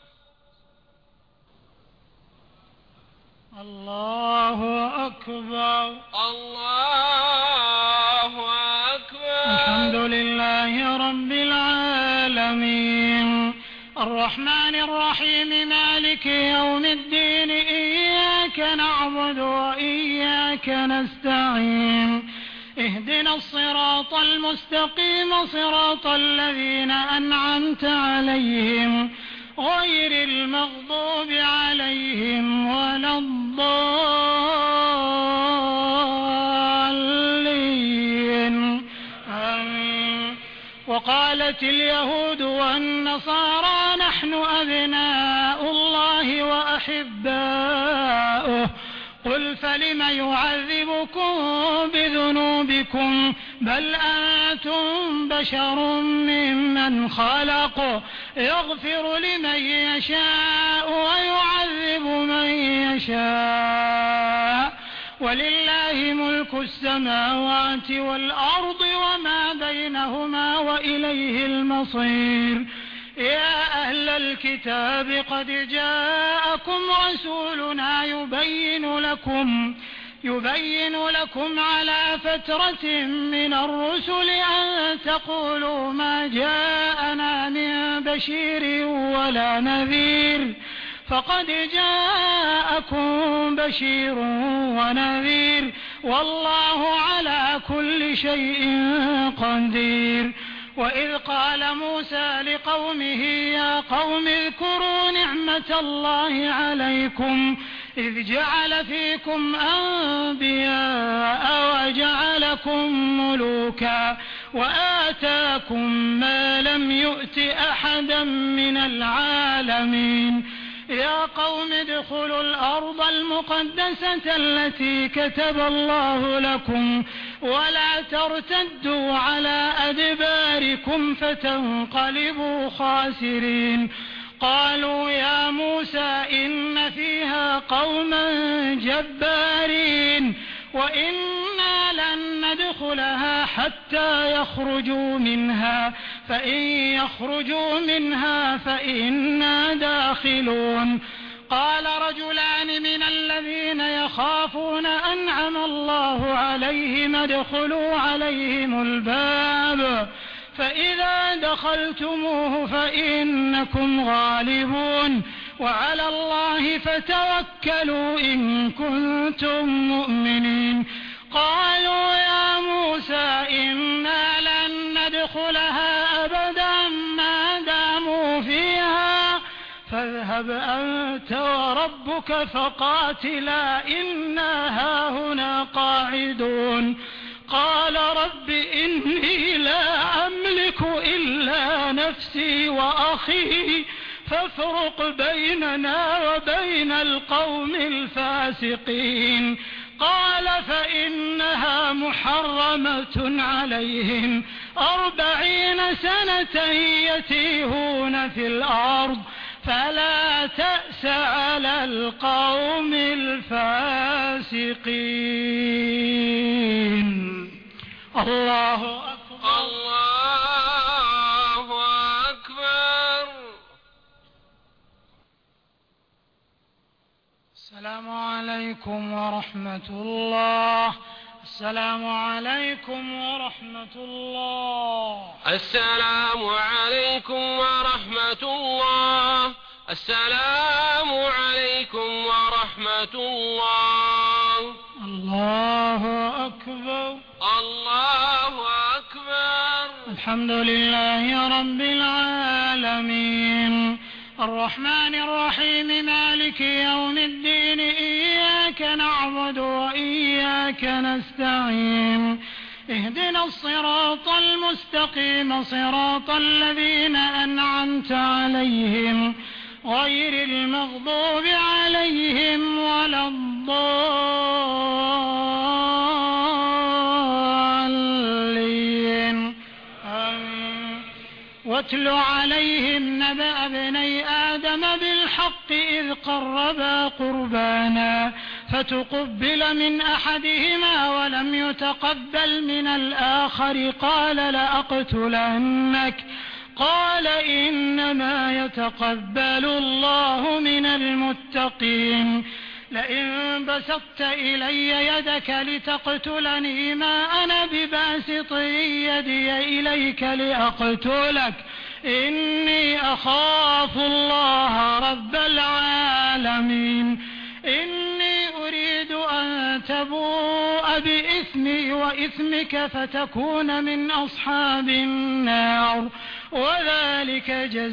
الله أكبر. الله أكبر. الحمد لله رب العالمين الرحمن الرحيم مالك يوم الدين إياك نعبد وإياك نستعين اهدنا الصراط المستقيم صراط الذين أنعمت عليهم غير المغضوب عليهم ولا الضالين آمين. وقالت اليهود والنصارى نحن أبناء الله وأحباؤه قل فلم يعذبكم بذنوبكم بل أنتم بشر ممن خلق يغفر لمن يشاء ويعذب من يشاء ولله ملك السماوات والأرض وما بينهما وإليه المصير. يا أهل الكتاب قد جاءكم رسولنا يبين لكم يبين لكم على فترة من الرسل أن تقولوا ما جاءنا من بشير ولا نذير فقد جاءكم بشير ونذير والله على كل شيء قدير. وإذ قال موسى لقومه يا قوم اذكروا نعمة الله عليكم إذ جعل فيكم أنبياء وجعلكم ملوكا وآتاكم ما لم يؤت أحدا من العالمين. يا قوم ادخلوا الأرض المقدسة التي كتب الله لكم ولا ترتدوا على أدباركم فتنقلبوا خاسرين. قالوا يا موسى إن فيها قوما جبارين وإنا لن ندخلها حتى يخرجوا منها فإن يخرجوا منها فإنا داخلون. قال رجلان من الذين يخافون أنعم الله عليهم ادخلوا عليهم الباب فإذا دخلتموه فإنكم غالبون وعلى الله فتوكلوا إن كنتم مؤمنين. قالوا يا موسى إنا لن ندخلها أبدا ما داموا فيها فاذهب أنت وربك فقاتلا إنا هاهنا قاعدون. قال رب إني لا أملك إلا نفسي وأخي فافرق بيننا وبين القوم الفاسقين. قال فإنها محرمة عليهم أربعين سنة يتيهون في الأرض فلا تأس على القوم الفاسقين. الله أكبر. الله أكبر. السلام عليكم ورحمة الله. السلام عليكم ورحمة الله. السلام عليكم ورحمة الله. السلام عليكم ورحمة الله. الله أكبر. الله أكبر. الحمد لله رب العالمين الرحمن الرحيم مالك يوم الدين إياك نعبد وإياك نستعين اهدنا الصراط المستقيم صراط الذين أنعمت عليهم غير المغضوب عليهم ولا الضالين آمين. واتل عليهم نبأ ابني آدم بالحق إذ قربا قربانا فتقبل من أحدهما ولم يتقبل من الآخر قال لأقتلنك قال إنما يتقبل الله من المتقين لئن بسطت إلي يدك لتقتلني ما أنا بباسط يدي إليك لأقتلك إني أخاف الله رب العالمين إني أريد أن تبوء بإثمي وإثمك فتكون من أصحاب النار وذلك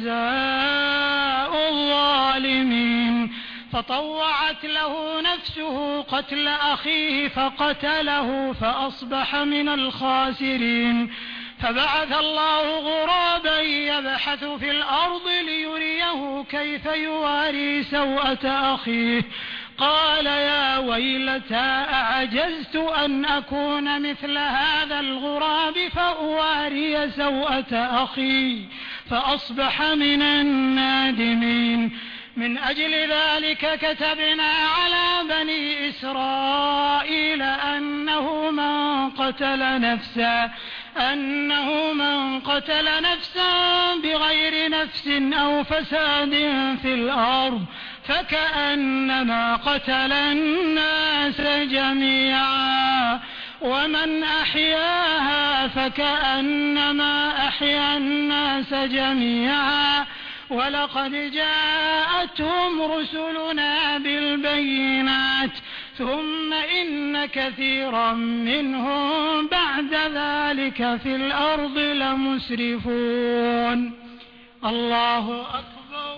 جزاء الظالمين فطوعت له نفسه قتل أخيه فقتله فأصبح من الخاسرين فبعث الله غرابا يبحث في الأرض ليريه كيف يواري سوءة أخيه قال يا ويلتى أعجزت أن أكون مثل هذا الغراب فأواري سوءة أخي فأصبح من النادمين من أجل ذلك كتبنا على بني إسرائيل أنه من قتل نفسا أنه من قتل نفسا بغير نفس أو فساد في الأرض فكأنما قتل الناس جميعا ومن أحياها فكأنما أحيا الناس جميعا ولقد جاءتهم رسلنا بالبينات ثم إن كثيرا منهم بعد ذلك في الأرض لمسرفون. الله أكبر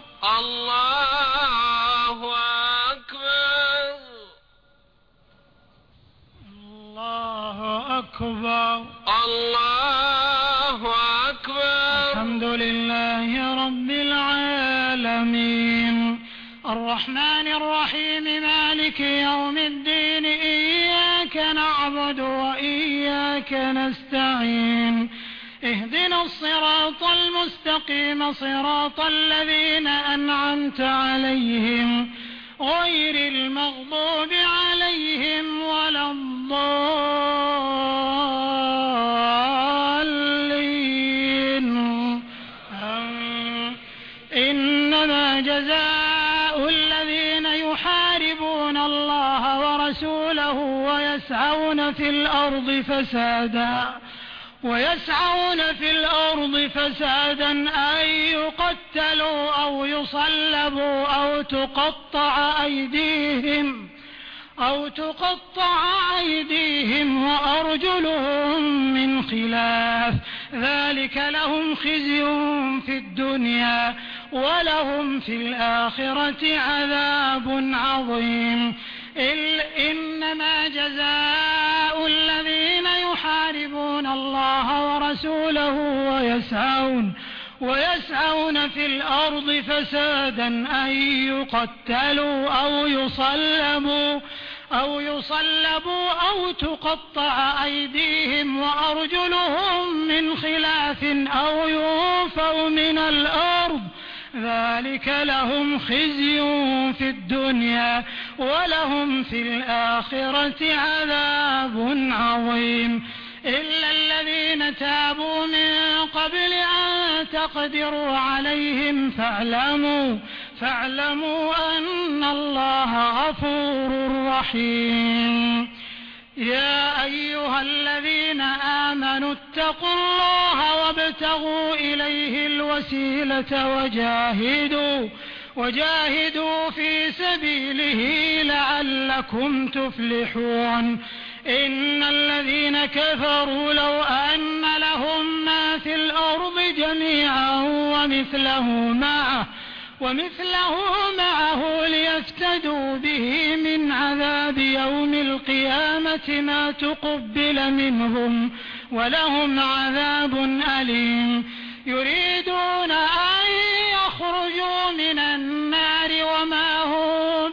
الله أكبر الله أكبر الله أكبر. الحمد لله رب العالمين الرحمن الرحيم مالك يوم الدين إياك نعبد وإياك نستعين اهدنا الصراط المستقيم صراط الذين أنعمت عليهم غير المغضوب عليهم ولا الضالين. إنما جزاء الذين يحاربون الله ورسوله ويسعون في الأرض فسادا ويسعون في الأرض فسادا أن يقتلوا أو يصلبوا أو تقطع أيديهم أو تقطع أيديهم وأرجلهم من خلاف ذلك لهم خزي في الدنيا ولهم في الآخرة عذاب عظيم. إنما جزاء الذين يحاربون الله ورسوله ويسعون ويسعون في الأرض فسادا أن يقتلوا أو يصلبوا أو يصلبوا أو تقطع أيديهم وأرجلهم من خلاف أو ينفوا من الأرض ذلك لهم خزي في الدنيا ولهم في الآخرة عذاب عظيم. إلا الذين تابوا من قبل أن تقدروا عليهم فاعلموا فاعلموا أن الله غفور رحيم. يا أيها الذين آمنوا اتقوا الله وابتغوا إليه الوسيلة وجاهدوا وجاهدوا في سبيله لعلكم تفلحون. إن الذين كفروا لو أن لهم ما في الأرض جميعا ومثله معه ومثله معه ليفتدوا به من عذاب يوم القيامة ما تقبل منهم ولهم عذاب أليم. يريدون أن يخرجوا من النار وما هم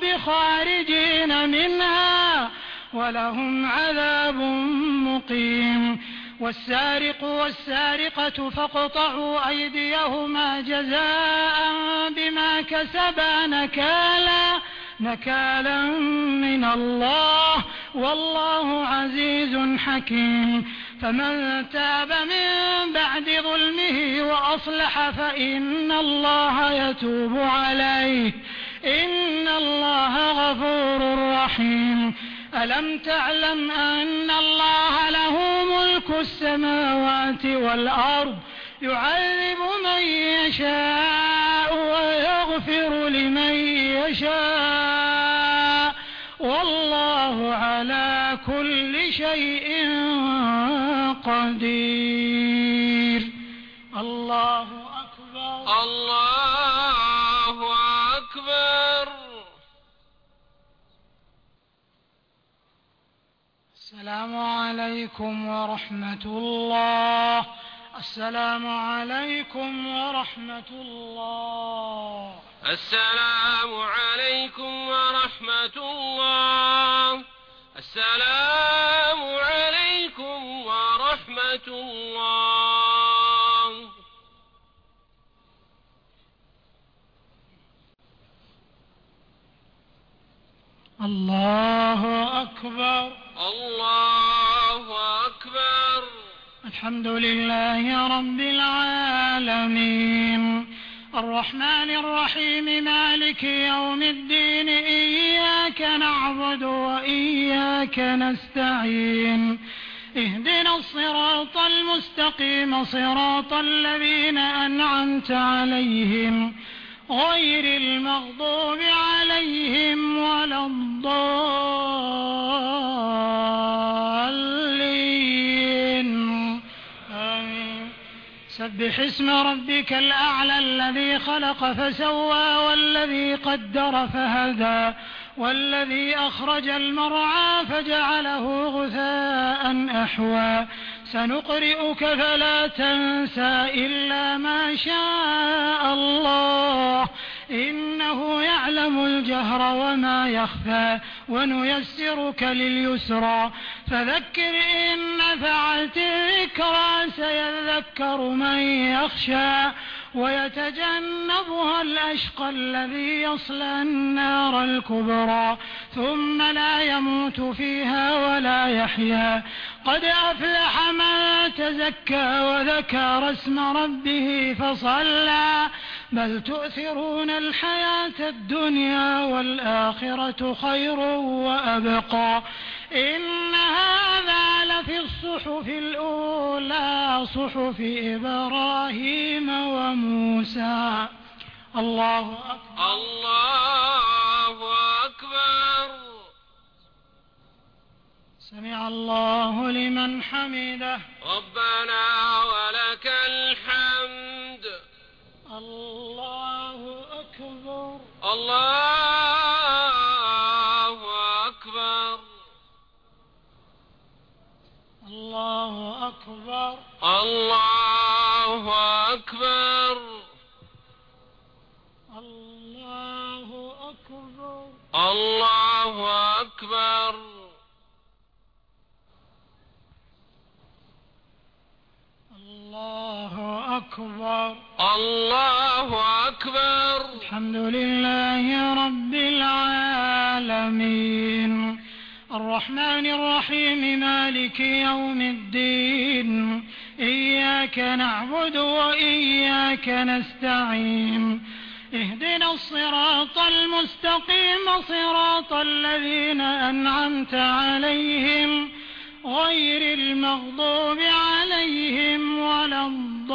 بخارجين منها ولهم عذاب مقيم. والسارق والسارقة فاقطعوا أيديهما جزاء بما كسبا نكالا نكالا من الله والله عزيز حكيم. فمن تاب من بعد ظلمه وأصلح فإن الله يتوب عليه إن الله غفور رحيم. ألم تعلم أن الله له ملك السماوات والأرض يعذب من يشاء ويغفر لمن يشاء والله على كل شيء قدير. الله أكبر. الله أكبر. السلام عليكم ورحمة الله. السلام عليكم ورحمة الله. السلام عليكم ورحمة الله. السلام عليكم ورحمة الله. الله أكبر. الله أكبر. الحمد لله رب العالمين الرحمن الرحيم مالك يوم الدين إياك نعبد وإياك نستعين اهدنا الصراط المستقيم صراط الذين أنعمت عليهم غير المغضوب عليهم ولا الضالين آمين. سبح اسم ربك الأعلى الذي خلق فسوى والذي قدر فهدى والذي أخرج المرعى فجعله غثاء أحوى سنقرئك فلا تنسى إلا ما شاء الله إنه يعلم الجهر وما يخفى ونيسرك لليسرى فذكر إن نفعت الذكرى سيذكر من يخشى ويتجنبها الأشقى الذي يصلى النار الكبرى ثم لا يموت فيها ولا يحيا قد أفلح من تزكى وذكر اسم ربه فصلى بل تؤثرون الحياة الدنيا والآخرة خير وأبقى إن هذا لفي الصحف الأولى صحف إبراهيم وموسى. الله أكبر. الله أكبر. سمع الله لمن حمده. ربنا ولك الحمد. الله أكبر. الله أكبر. الله أكبر. الله أكبر. الله أكبر. الله أكبر. الله أكبر. الله أكبر. الحمد لله رب العالمين الرحمن الرحيم مالك يوم الدين إياك نعبد وإياك نستعين اهدنا الصراط المستقيم صراط الذين أنعمت عليهم غير المغضوب عليهم ولا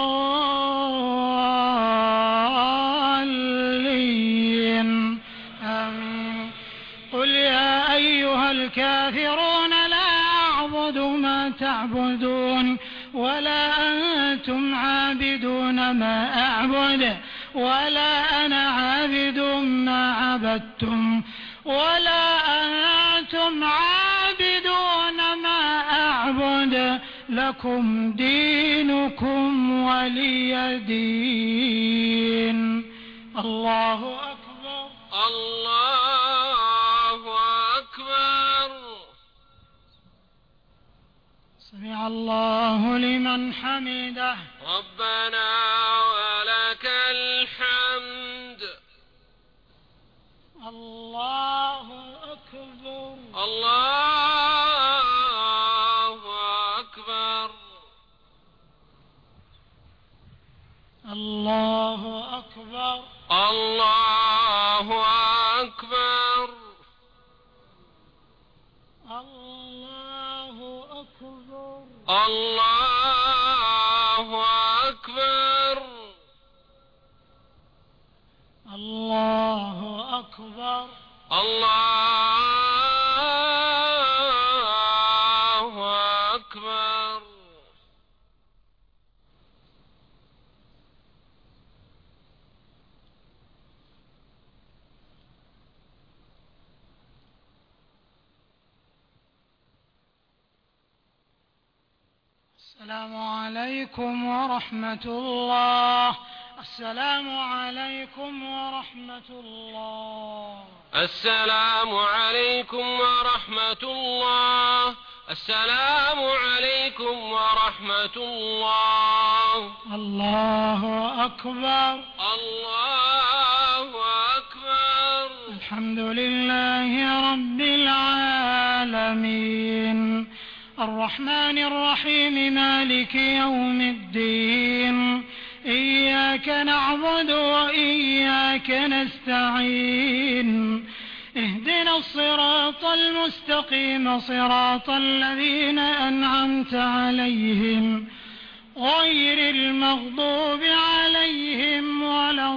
الضالين آمين. قل يا أيها الكافرون لا أعبد ما تعبدون ولا أنتم عابدون ما أعبد ولا أنا عابد ما عبدتم ولا أنتم عابدون ما أعبد لكم دينكم ولي دين. الله أكبر. الله أكبر. سمع سمع الله لمن حمده. ربنا ولك الحمد. الله أكبر. الله أكبر. الله أكبر. الله أكبر. الله أكبر. الله أكبر. الله أكبر. الله أكبر. السلام عليكم ورحمة الله. السلام عليكم ورحمة الله. السلام عليكم ورحمة الله. السلام عليكم ورحمة الله. الله أكبر. الله أكبر. الحمد لله رب العالمين، الرحمن الرحيم، مالك يوم الدين، إياك نعبد وإياك نستعين، اهدنا الصراط المستقيم، صراط الذين أنعمت عليهم غير المغضوب عليهم ولا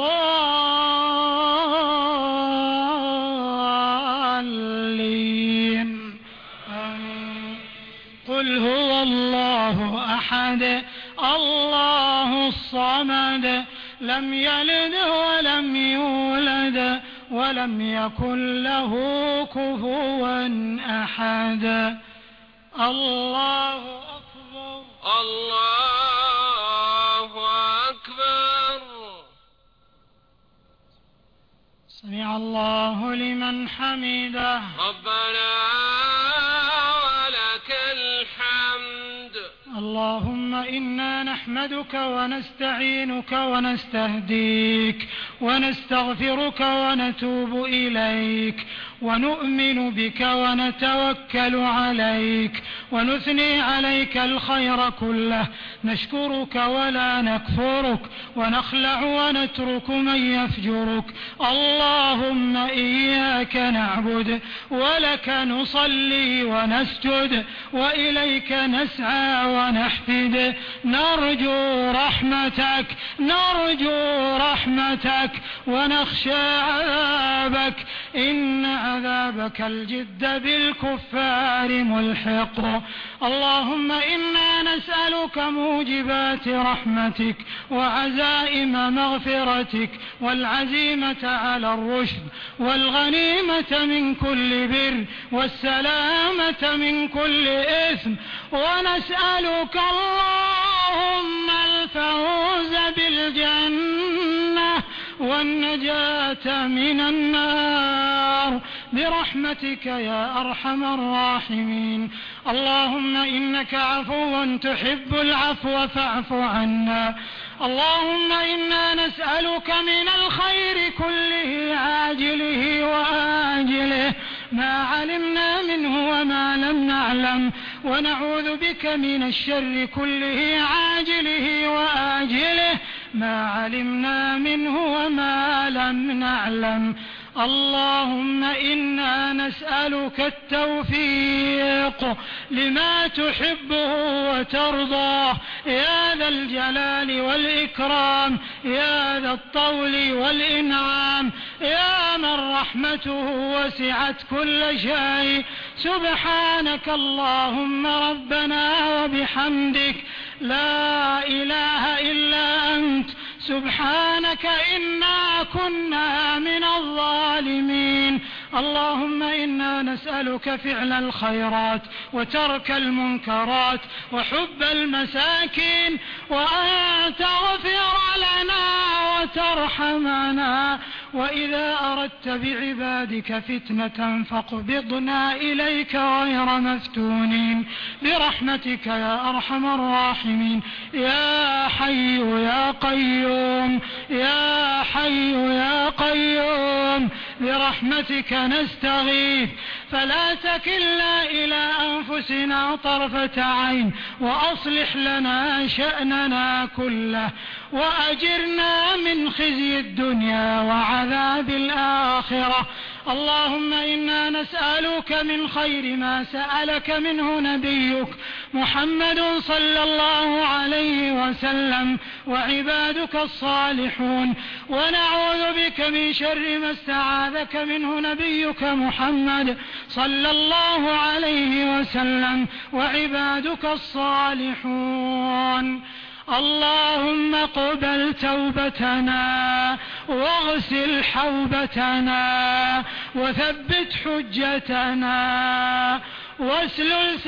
الضالين. آمين. قل هو الله أحد الله الصمد، لم يلد ولم يولد ولم يكن له كفوا أحد. الله أكبر. الله أكبر. سمع الله لمن حمده. ربنا ولك الحمد. اللهم إنا نحمدك ونستعينك ونستهديك ونستغفرك ونتوب إليك ونؤمن بك ونتوكل عليك ونثني عليك الخير كله، نشكرك ولا نكفرك ونخلع ونترك من يفجرك. اللهم إياك نعبد ولك نصلي ونسجد وإليك نسعى ونحفد، نرجو رحمتك نرجو رحمتك ونخشى عذابك، إن عذابك الجد بالكفار ملحق. اللهم إنا نسألك موجبات رحمتك وعزائم مغفرتك والعزيمة على الرشد والغنيمة من كل بر والسلامة من كل إثم، ونسألك اللهم الفوز بالجنة والنجاة من النار برحمتك يا أرحم الراحمين. اللهم إنك عفو تحب العفو فاعف عنا. اللهم إنا نسألك من الخير كله عاجله وآجله ما علمنا منه وما لم نعلم، ونعوذ بك من الشر كله عاجله وآجله ما علمنا منه وما لم نعلم. اللهم إنا نسألك التوفيق لما تحبه وترضاه يا ذا الجلال والإكرام، يا ذا الطول والإنعام، يا من رحمته وسعت كل شيء. سبحانك اللهم ربنا وبحمدك، لا إله إلا أنت، سبحانك إنا كنا من الظالمين. اللهم إنا نسألك فعل الخيرات وترك المنكرات وحب المساكين، وأن تغفر لنا وترحمنا وإذا أردت بعبادك فتنة فاقبضنا إليك غير مفتونين برحمتك يا أرحم الراحمين. يا حي يا قيوم يا حي يا قيوم برحمتك نستغيث فلا تكلنا إلى أنفسنا طرفة عين وأصلح لنا شأننا كله وأجرنا من خزي الدنيا وعذاب الآخرة. اللهم إنا نسألك من خير ما سألك منه نبيك محمد صلى الله عليه وسلم وعبادك الصالحون، ونعوذ بك من شر ما استعاذك منه نبيك محمد صلى الله عليه وسلم وعبادك الصالحون. اللهم اقبل توبتنا واغسل حوبتنا وثبت حجتنا واسلل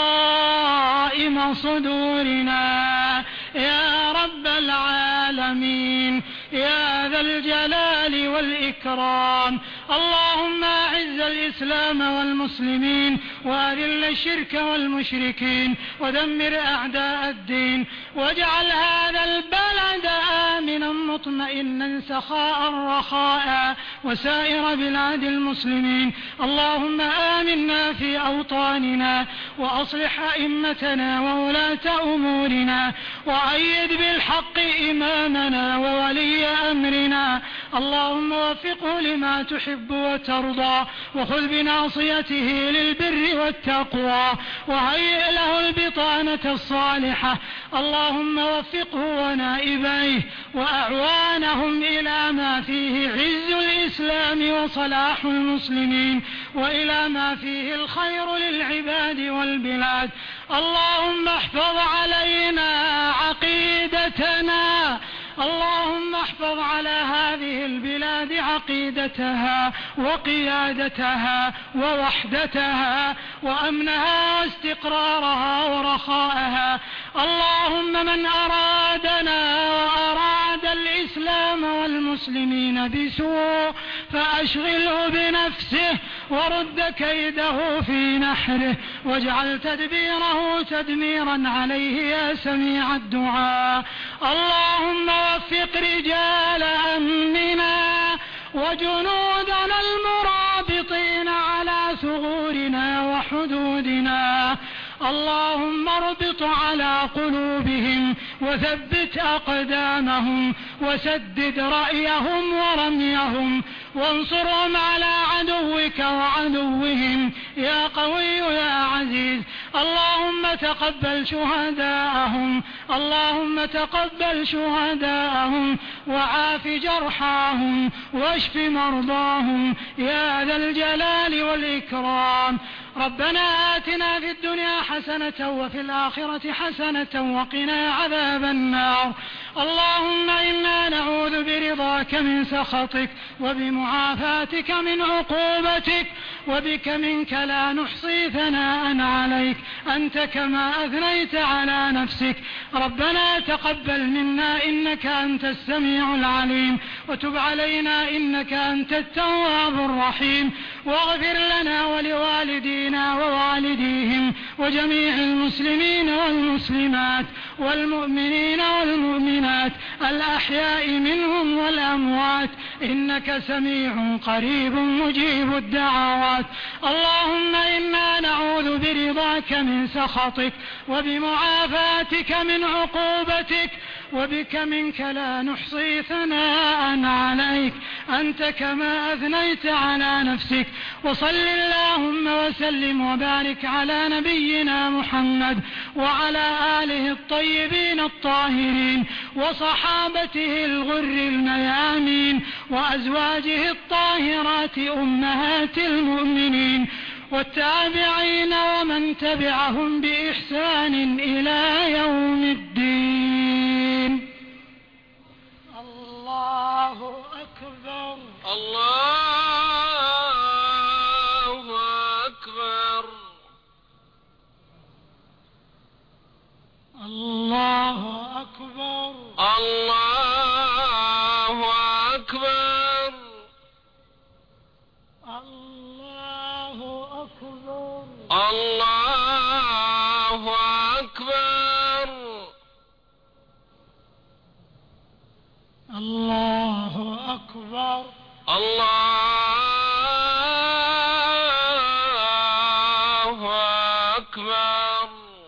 سخائم صدورنا يا رب العالمين يا ذا الجلال والإكرام. اللهم أعز الإسلام والمسلمين وأذل الشرك والمشركين ودمر أعداء الدين واجعل هذا البلد آمنا مطمئنا سخاء رخاء وسائر بلاد المسلمين. اللهم آمنا في أوطاننا وأصلح أئمتنا وولاة أمورنا وأيد بالحق إمامنا وولي أمرنا. اللهم وفقه لما تحب وترضى وخذ بناصيته للبر والتقوى وهيئ له البطانة الصالحة. اللهم وفقه ونائبيه وأعوانهم إلى ما فيه عز الإسلام وصلاح المسلمين وإلى ما فيه الخير للعباد والبلاد. اللهم احفظ علينا عقيدتنا. اللهم احفظ على هذه البلاد عقيدتها وقيادتها ووحدتها وأمنها واستقرارها ورخاءها. اللهم من أرادنا وأراد الإسلام والمسلمين بسوء فأشغله بنفسه ورد كيده في نحره واجعل تدبيره تدميرا عليه يا سميع الدعاء. اللهم وفق رجال أمننا وجنودنا المرابطين على ثغورنا وحدودنا. اللهم اربط على قلوبهم وثبت أقدامهم وسدد رأيهم ورميهم وانصرهم على عدوك وعدوهم يا قوي يا عزيز. اللهم تقبل شهداءهم اللهم تقبل شهداءهم وعاف جرحاهم واشف مرضاهم يا ذا الجلال والإكرام. ربنا آتنا في الدنيا حسنة وفي الآخرة حسنة وقنا عذاب النار. اللهم إنا نعوذ برضاك من سخطك وبمعافاتك من عقوبتك وبك منك لا نحصي ثناء عليك أنت كما أثنيت على نفسك. ربنا تقبل منا إنك أنت السميع العليم وتب علينا إنك أنت التواب الرحيم واغفر لنا ولوالدينا ووالديهم وجميع المسلمين والمسلمات والمؤمنين والمؤمنات الأحياء منهم والأموات إنك سميع قريب مجيب الدعوات. اللهم إنا نعوذ برضاك من سخطك وبمعافاتك من عقوبتك وبك منك لا نحصي ثناء عليك أنت كما أثنيت على نفسك. وصل اللهم وسلم وبارك على نبينا محمد وعلى آله الطيبين الطاهرين وصحابته الغر الميامين وأزواجه الطاهرات أمهات المؤمنين والتابعين ومن تبعهم بإحسان إلى يوم الدين. الله أكبر الله أكبر الله أكبر الله أكبر أكبر. الله أكبر.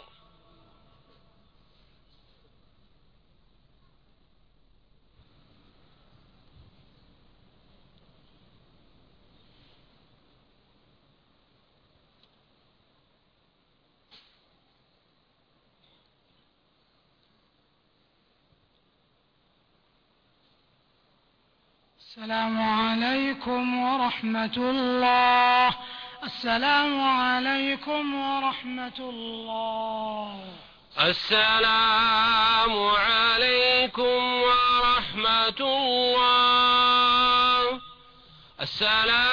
السلام عليكم ورحمة الله. السلام عليكم ورحمة الله. السلام عليكم ورحمة الله. السلام